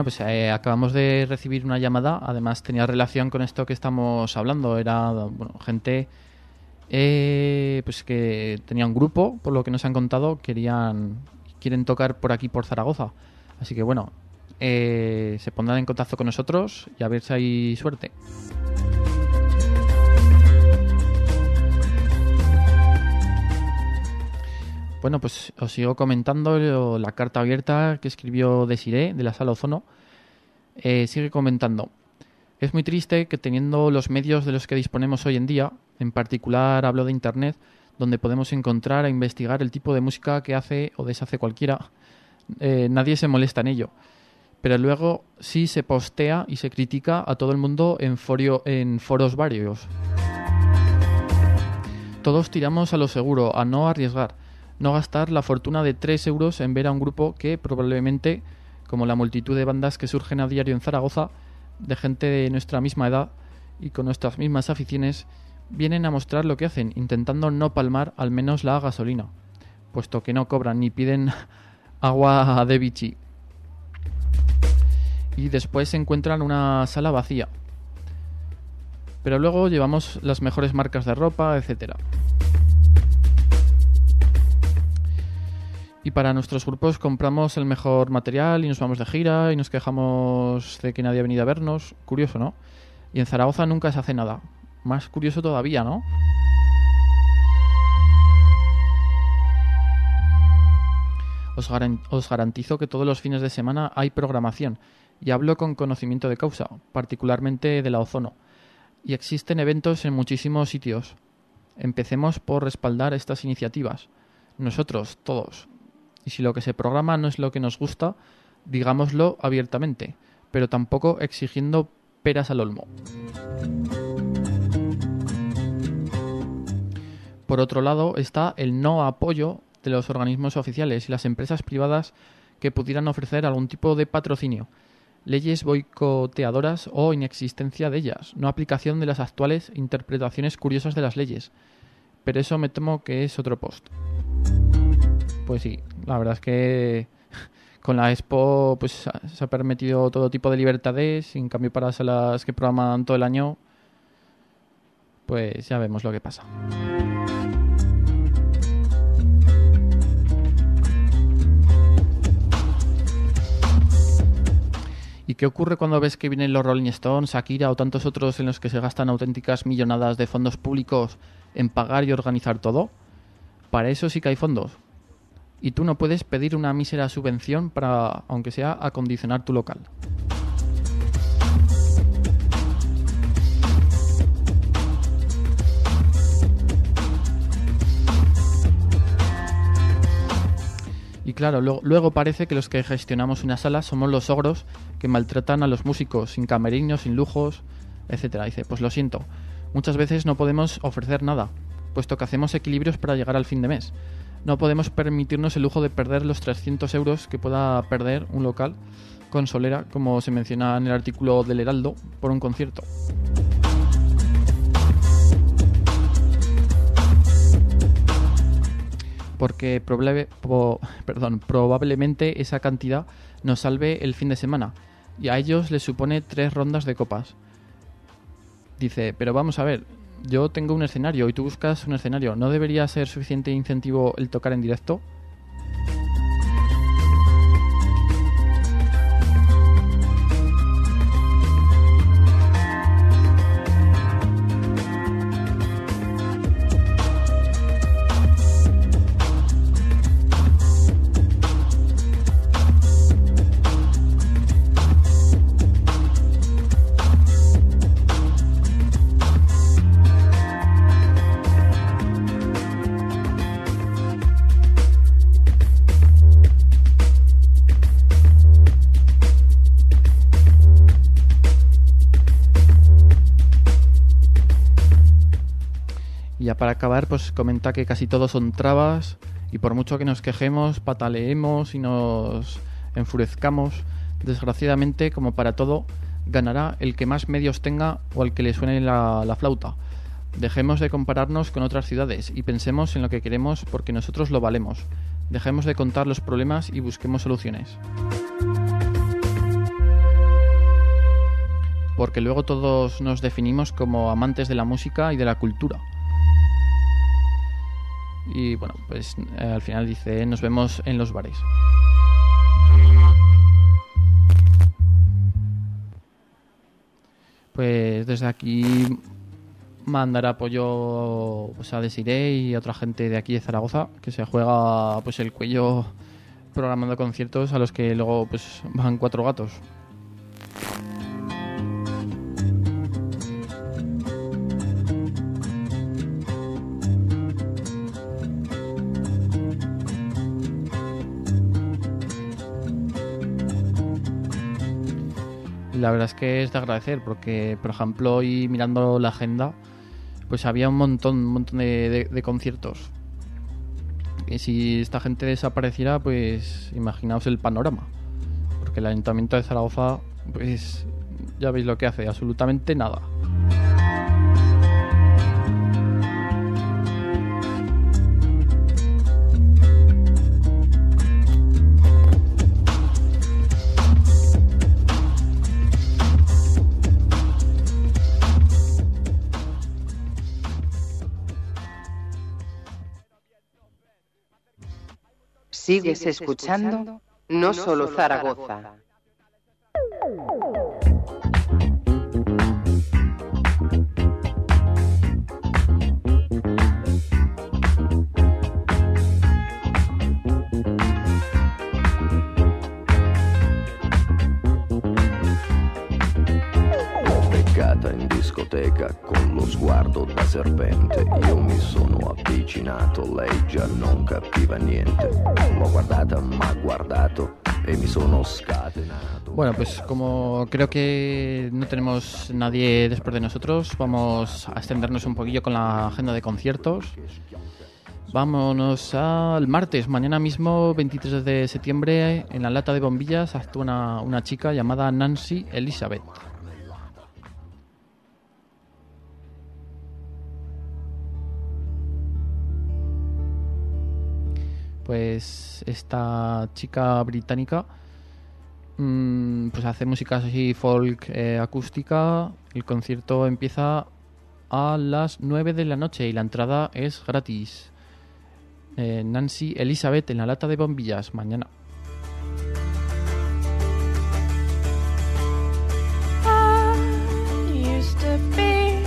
pues acabamos de recibir una llamada. Además tenía relación con esto que estamos hablando. Era gente pues que tenía un grupo, por lo que nos han contado, quieren tocar por aquí, por Zaragoza. Así que bueno, se pondrán en contacto con nosotros y a ver si hay suerte. Bueno, pues os sigo comentando la carta abierta que escribió Desiré de la Sala Ozono. Sigue comentando: es muy triste que teniendo los medios de los que disponemos hoy en día, en particular hablo de Internet, donde podemos encontrar e investigar el tipo de música que hace o deshace cualquiera, nadie se molesta en ello. Pero luego sí se postea y se critica a todo el mundo en foros varios. Todos tiramos a lo seguro, a no arriesgar. No gastar la fortuna de 3 euros en ver a un grupo que probablemente, como la multitud de bandas que surgen a diario en Zaragoza, de gente de nuestra misma edad y con nuestras mismas aficiones, vienen a mostrar lo que hacen, intentando no palmar al menos la gasolina, puesto que no cobran ni piden agua de Vichy. Y después se encuentran una sala vacía. Pero luego llevamos las mejores marcas de ropa, etcétera. Y para nuestros grupos compramos el mejor material y nos vamos de gira y nos quejamos de que nadie ha venido a vernos. Curioso, ¿no? Y en Zaragoza nunca se hace nada. Más curioso todavía, ¿no? Os garantizo que todos los fines de semana hay programación. Y hablo con conocimiento de causa, particularmente de la Ozono. Y existen eventos en muchísimos sitios. Empecemos por respaldar estas iniciativas. Nosotros, todos. Y si lo que se programa no es lo que nos gusta, digámoslo abiertamente, pero tampoco exigiendo peras al olmo. Por otro lado está el no apoyo de los organismos oficiales y las empresas privadas que pudieran ofrecer algún tipo de patrocinio, leyes boicoteadoras o inexistencia de ellas, no aplicación de las actuales interpretaciones curiosas de las leyes. Pero eso me temo que es otro post. Pues sí, la verdad es que con la Expo pues se ha permitido todo tipo de libertades y en cambio para salas que programan todo el año pues ya vemos lo que pasa. ¿Y qué ocurre cuando ves que vienen los Rolling Stones, Shakira o tantos otros en los que se gastan auténticas millonadas de fondos públicos en pagar y organizar todo? Para eso sí que hay fondos. Y tú no puedes pedir una mísera subvención para, aunque sea, acondicionar tu local. Y claro, luego parece que los que gestionamos una sala somos los ogros que maltratan a los músicos, sin camerinos, sin lujos, etcétera. Dice, pues lo siento, muchas veces no podemos ofrecer nada, puesto que hacemos equilibrios para llegar al fin de mes. No podemos permitirnos el lujo de perder los 300 euros que pueda perder un local con solera, como se menciona en el artículo del Heraldo, por un concierto. Porque probablemente esa cantidad nos salve el fin de semana, y a ellos les supone 3 rondas de copas. Dice, pero vamos a ver, yo tengo un escenario y tú buscas un escenario. ¿No debería ser suficiente incentivo el tocar en directo? Y ya para acabar, pues comenta que casi todo son trabas y por mucho que nos quejemos, pataleemos y nos enfurezcamos, desgraciadamente, como para todo, ganará el que más medios tenga o al que le suene la flauta. Dejemos de compararnos con otras ciudades y pensemos en lo que queremos porque nosotros lo valemos. Dejemos de contar los problemas y busquemos soluciones. porque luego todos nos definimos como amantes de la música y de la cultura. Y bueno, pues al final dice, nos vemos en los bares. Pues desde aquí mandar apoyo pues, a Desiré y a otra gente de aquí de Zaragoza que se juega pues el cuello programando conciertos a los que luego pues van 4 gatos. La verdad es que es de agradecer porque, por ejemplo, hoy mirando la agenda, pues había un montón de conciertos. Y si esta gente desapareciera, pues imaginaos el panorama. Porque el Ayuntamiento de Zaragoza, pues ya veis lo que hace, absolutamente nada. Sigues escuchando No Solo Zaragoza. In discoteca con lo sguardo da serpente, io mi sono avvicinato, lei già non capiva niente, l'ho guardata, m'ha guardato e mi sono scatenato. Bueno, pues como creo que no tenemos nadie después de nosotros, vamos a extendernos un poquillo con la agenda de conciertos. Vámonos al martes, mañana mismo, 23 de septiembre, en la Lata de Bombillas actúa una chica llamada Nancy Elizabeth. Pues esta chica británica pues hace música así folk acústica. El concierto empieza a las 9 de la noche y la entrada es gratis. Nancy Elizabeth en la Lata de Bombillas mañana. I used to be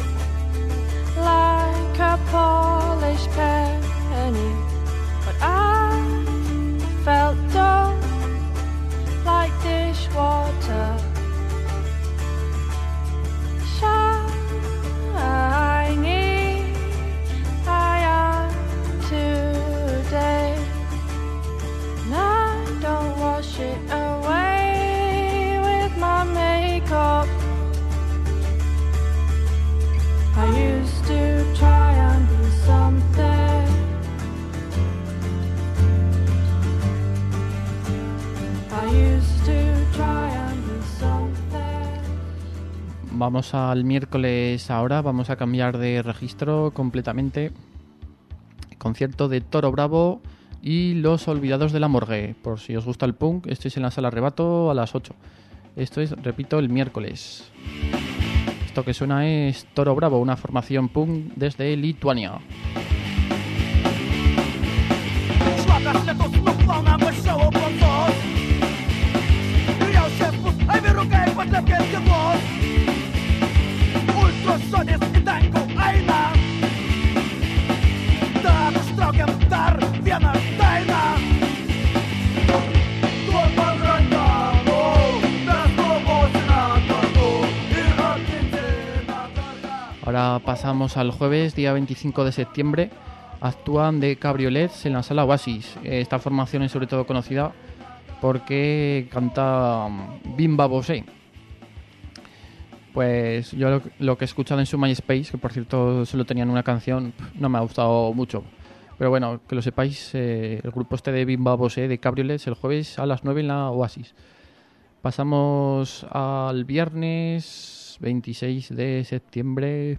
like a polished penny, but I felt dull like dishwater. Shiny I am today, and I don't wash it away with my makeup. I used to try and be something. Vamos al miércoles ahora, vamos a cambiar de registro completamente. Concierto de Toro Bravo y Los Olvidados de la Morgue. Por si os gusta el punk, esto es en la Sala Arrebato a las 8. Esto es, repito, el miércoles. Esto que suena es Toro Bravo, una formación punk desde Lituania. Ultrasonės į dangų eina, dar užtraukiam dar vieną dainą. Tuo pagrindanu mes kovosime kartu ir apginti. Ahora pasamos al jueves, día 25 de septiembre. Actúan The Cabriolets en la Sala Oasis. Esta formación es sobre todo conocida porque canta Bimba Bosé. Pues yo lo que he escuchado en su MySpace, que por cierto solo tenían una canción, no me ha gustado mucho. Pero bueno, que lo sepáis, el grupo este de Bimba Bosé, de Cabriolets, el jueves a las 9 en la Oasis. Pasamos al viernes 26 de septiembre.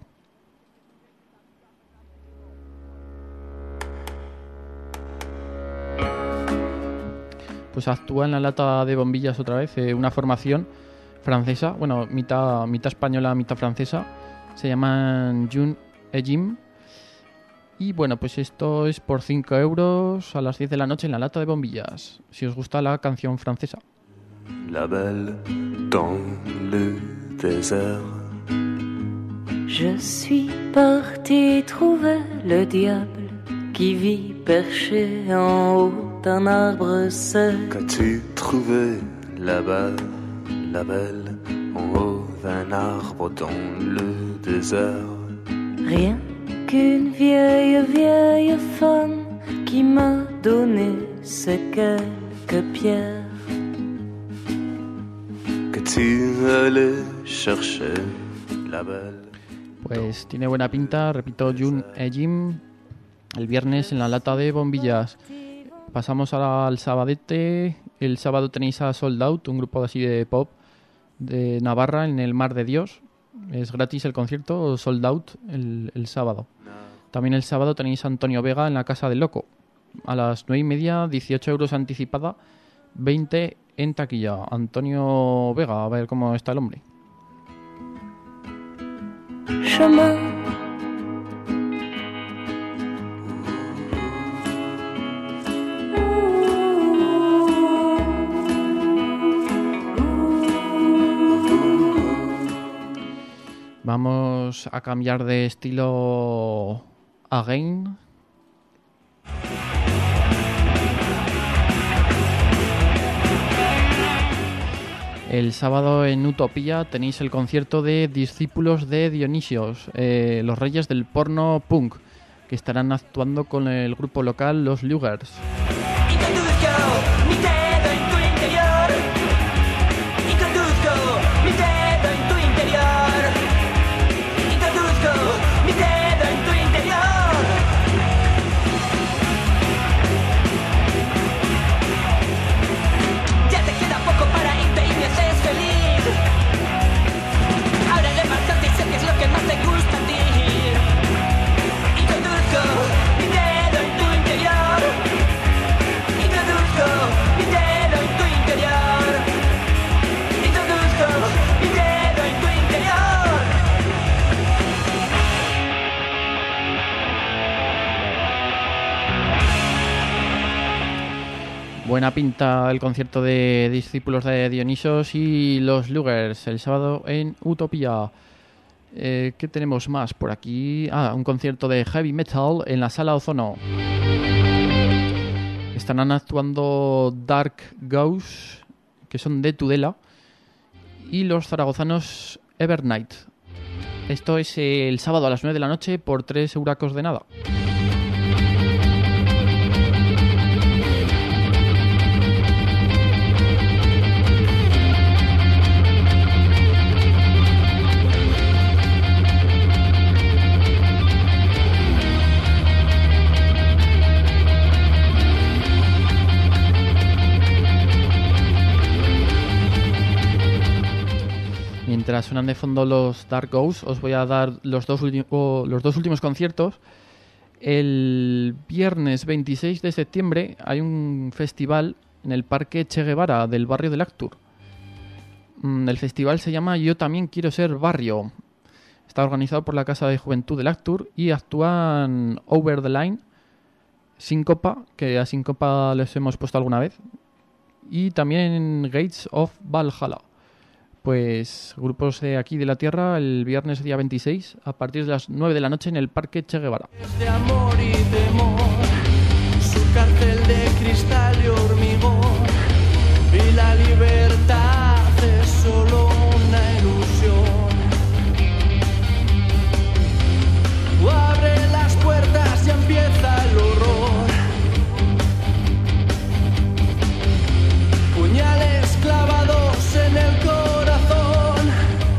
Pues actúa en la Lata de Bombillas otra vez, una formación francesa, bueno, mitad española, mitad francesa. Se llaman June et Jim. Y bueno, pues esto es por 5 euros a las 10 de la noche en la lata de bombillas, si os gusta la canción francesa. La belle dans le désert. Je suis parti trouver le diable qui vit perché en haut d'un arbre sec. Qu'as-tu trouvé là-bas, la belle, en haut d'un arbre dans le désert? Rien qu'une vieille femme qui m'a donné ces quelques pierres. Que tu allais chercher, la belle. Pues tiene buena pinta, repito, June et Jim, el viernes en la lata de bombillas. Pasamos al sabadete. El sábado tenéis a Sold Out, un grupo así de pop de Navarra, en el Mar de Dios. Es gratis el concierto, Sold Out, el sábado. También el sábado tenéis a Antonio Vega en la Casa del Loco. A las 9:30, 18 euros anticipada, 20 en taquilla. Antonio Vega, a ver cómo está el hombre. Chemin. Vamos a cambiar de estilo again. El sábado en Utopía tenéis el concierto de Discípulos de Dionisios, los reyes del porno punk, que estarán actuando con el grupo local Los Lugers. Buena pinta el concierto de Discípulos de Dionisios y Los Lugers el sábado en Utopía. ¿Qué tenemos más por aquí? Un concierto de heavy metal en la Sala Ozono. Estarán actuando Dark Ghost, que son de Tudela, y los zaragozanos Evernight. Esto es el sábado a las 9 de la noche por 3 euracos de nada. Mientras suenan de fondo los Dark Ghosts, os voy a dar los dos últimos conciertos. El viernes 26 de septiembre hay un festival en el Parque Che Guevara del barrio del Actur. El festival se llama Yo también quiero ser barrio. Está organizado por la Casa de Juventud del Actur y actúan Over the Line, Síncopa, que a Síncopa les hemos puesto alguna vez, y también Gates of Valhalla. Pues grupos de aquí de la tierra el viernes día 26 a partir de las 9 de la noche en el Parque Che Guevara. De amor y temor, su cárcel de cristal y hormigón, y la libertad es solo una ilusión. Abre las puertas y empieza el horror. Puñales clavados en el corazón,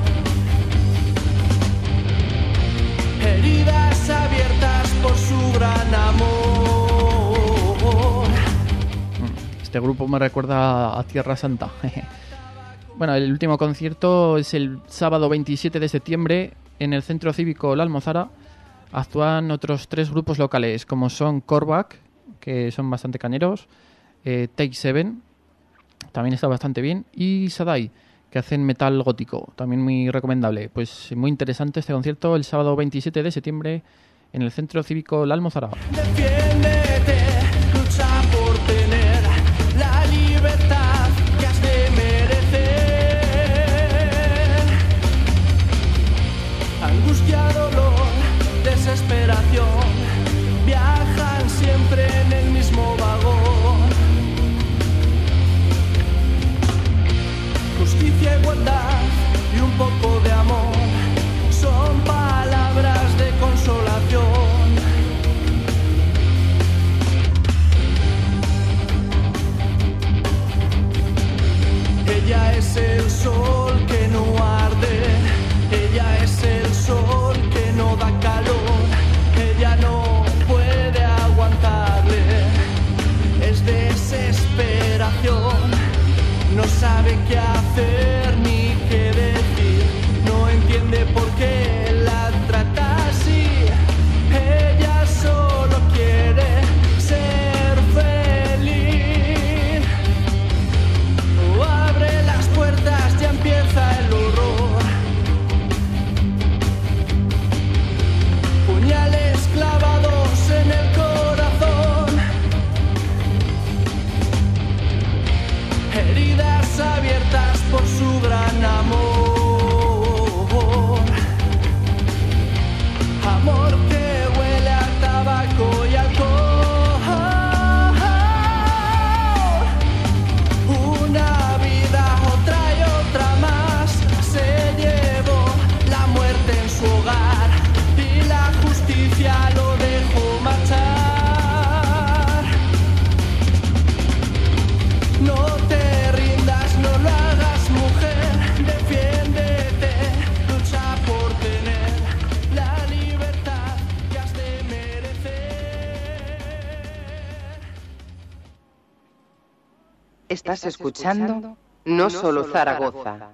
heridas abiertas por su gran amor. Este grupo me recuerda a Tierra Santa. Bueno, el último concierto es el sábado 27 de septiembre en el Centro Cívico La Almozara. Actúan otros 3 grupos locales, como son Korvac, que son bastante cañeros, Take 7, también está bastante bien, y Sadai, que hacen metal gótico, también muy recomendable. Pues muy interesante este concierto el sábado 27 de septiembre en el Centro Cívico La Almozara. Defiéndete, lucha por tener la libertad que has de merecer. Angustia, dolor, desesperación, viajan siempre en el mismo vagón. Justicia, igualdad y un poco de amor son palabras de consolación. Ella es el sol que no arde, ella es el sol que no da calor, ella no puede aguantarle, es desesperación, no sabe qué hacer ni qué decir, no entiende por qué la trata así, ella solo quiere ser feliz. Abre las puertas, ya empieza el horror. Puñales clavados en el corazón. Heridas abiertas por su gran amor. Amor que huele a tabaco y alcohol. Una vida, otra y otra más. Se llevó la muerte en su hogar y la justicia lo dejó marchar. No te rindas, no lo hagas, mujer. Defiéndete, lucha por tener la libertad que has de merecer. Estás escuchando No Solo Zaragoza.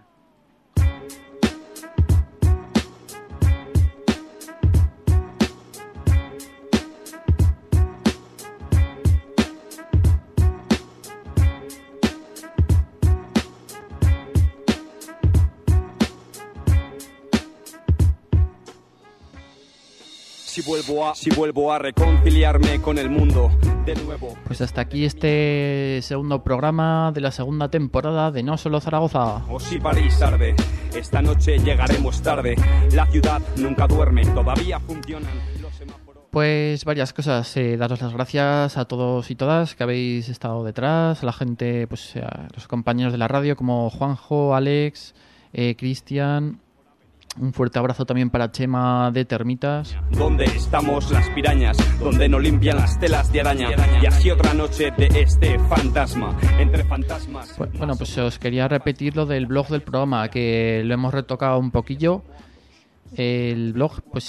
Si vuelvo a reconciliarme con el mundo de nuevo. Pues hasta aquí este segundo programa de la segunda temporada de No Solo Zaragoza. O si París arde, esta noche llegaremos tarde. La ciudad nunca duerme, todavía funcionan los semáforos. Pues varias cosas, daros las gracias a todos y todas que habéis estado detrás, a la gente, pues a los compañeros de la radio como Juanjo, Alex, Cristian. Un fuerte abrazo también para Chema de Termitas. ¿Dónde estamos las pirañas? Donde no limpian las telas de araña. Y así otra noche de este fantasma. Entre fantasmas. Bueno, pues os quería repetir lo del blog del programa, que lo hemos retocado un poquillo. El blog, pues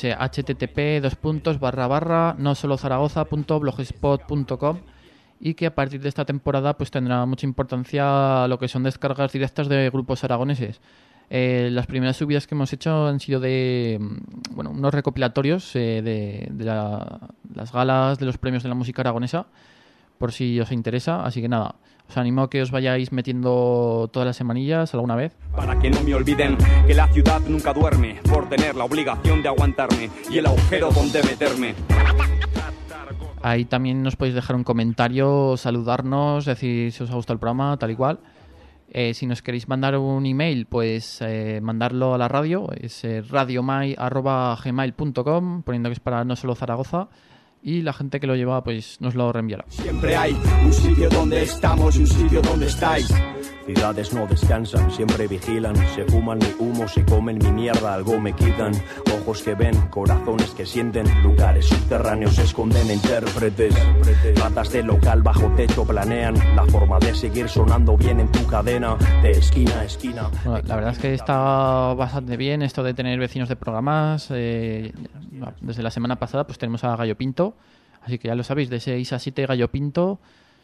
http://nosolozaragoza.blogspot.com, y que a partir de esta temporada pues tendrá mucha importancia lo que son descargas directas de grupos aragoneses. Las primeras subidas que hemos hecho han sido de unos recopilatorios de las galas de los premios de la música aragonesa, por si os interesa. Así que nada, os animo a que os vayáis metiendo todas las semanillas alguna vez. Para que no me olviden que la ciudad nunca duerme, por tener la obligación de aguantarme y el agujero donde meterme. Ahí también nos podéis dejar un comentario, saludarnos, decir si os ha gustado el programa, tal y cual. Si nos queréis mandar un email, pues mandarlo a la radio, es radiomai@gmail.com, poniendo que es para No Solo Zaragoza, y la gente que lo lleva pues nos lo reenviará. Siempre hay un sitio donde estamos y un sitio donde estáis. Ciudades no descansan, siempre vigilan. Se fuman mi humo, se comen mi mierda, algo me quitan. Ojos que ven, corazones que sienten. Lugares subterráneos esconden intérpretes. Ratas de local bajo techo planean la forma de seguir sonando bien en tu cadena, de esquina a esquina. Bueno, la verdad es que está bastante bien esto de tener vecinos de programas. Desde la semana pasada pues tenemos a Gallo Pinto, así que ya lo sabéis, de 6 a 7 Gallo Pinto.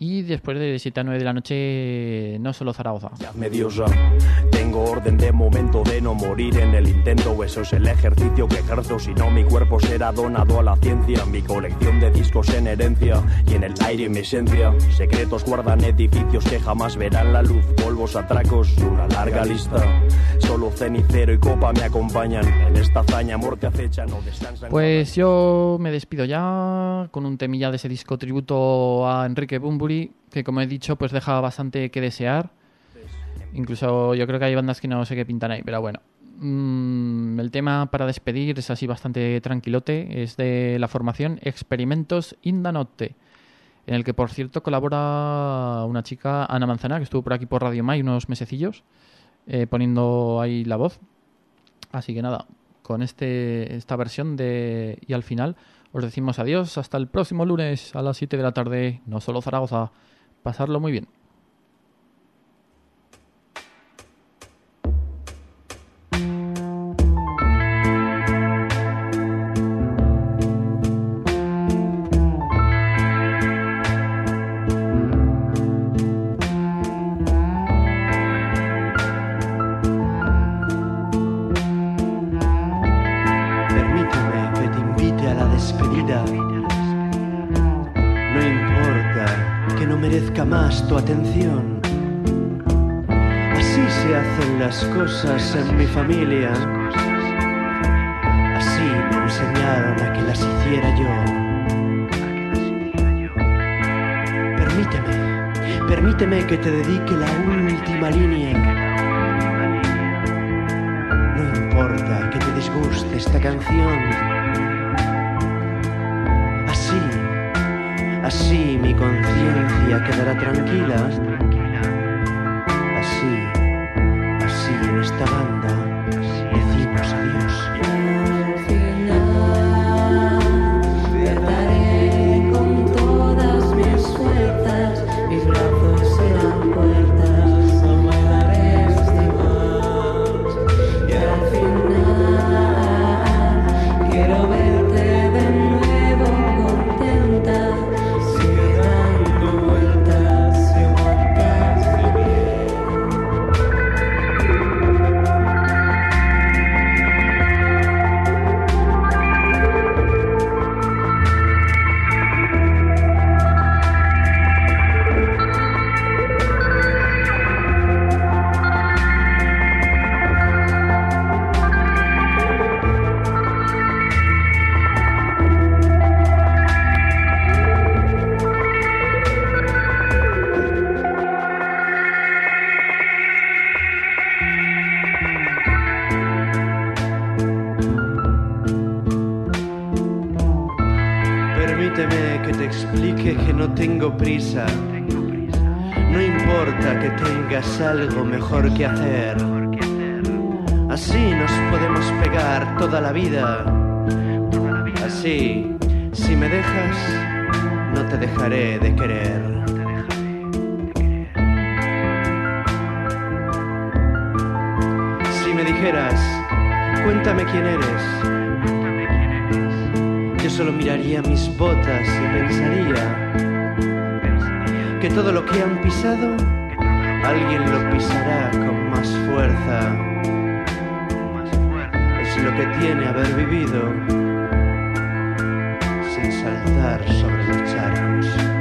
Y después de 7 a 9 de la noche, No Solo Zaragoza. Mediosa. Tengo orden de momento de no morir en el intento. Eso es el ejercicio que ejerzo. Si no, mi cuerpo será donado a la ciencia. Mi colección de discos en herencia y en el aire mi esencia. Secretos guardan edificios que jamás verán la luz. Polvos, atracos, una larga lista. Solo cenicero y copa me acompañan. En esta hazaña, muerte acecha, no descansan. Pues yo me despido ya con un temilla de ese disco tributo a Enrique Bunbury, que como he dicho, pues deja bastante que desear. Incluso yo creo que hay bandas que no sé qué pintan ahí, pero bueno. El tema para despedir es así bastante tranquilote. Es de la formación Experimentos in da Notte, en el que, por cierto, colabora una chica, Ana Manzana, que estuvo por aquí por Radio Mai unos mesecillos, poniendo ahí la voz. Así que nada, con esta versión de Y al final os decimos adiós. Hasta el próximo lunes a las 7 de la tarde. No Solo Zaragoza. Pasarlo muy bien. Más tu atención. Así se hacen las cosas en mi familia. Así me enseñaron a que las hiciera yo. Permíteme que te dedique la última línea. No importa que te disguste esta canción. Así mi conciencia quedará tranquila. Así en esta banda decimos adiós. Al final te daré con todas mis fuerzas, mis brazos serán puertas, no me daré más. Y al final quiero verte de nuevo contenta. Tengo prisa. No importa que tengas algo mejor que hacer. Así nos podemos pegar toda la vida. Así, si me dejas, no te dejaré de querer. Si me dijeras, cuéntame quién eres, yo solo miraría mis botas y pensaría que todo lo que han pisado, alguien lo pisará con más fuerza. Es lo que tiene haber vivido sin saltar sobre los charcos.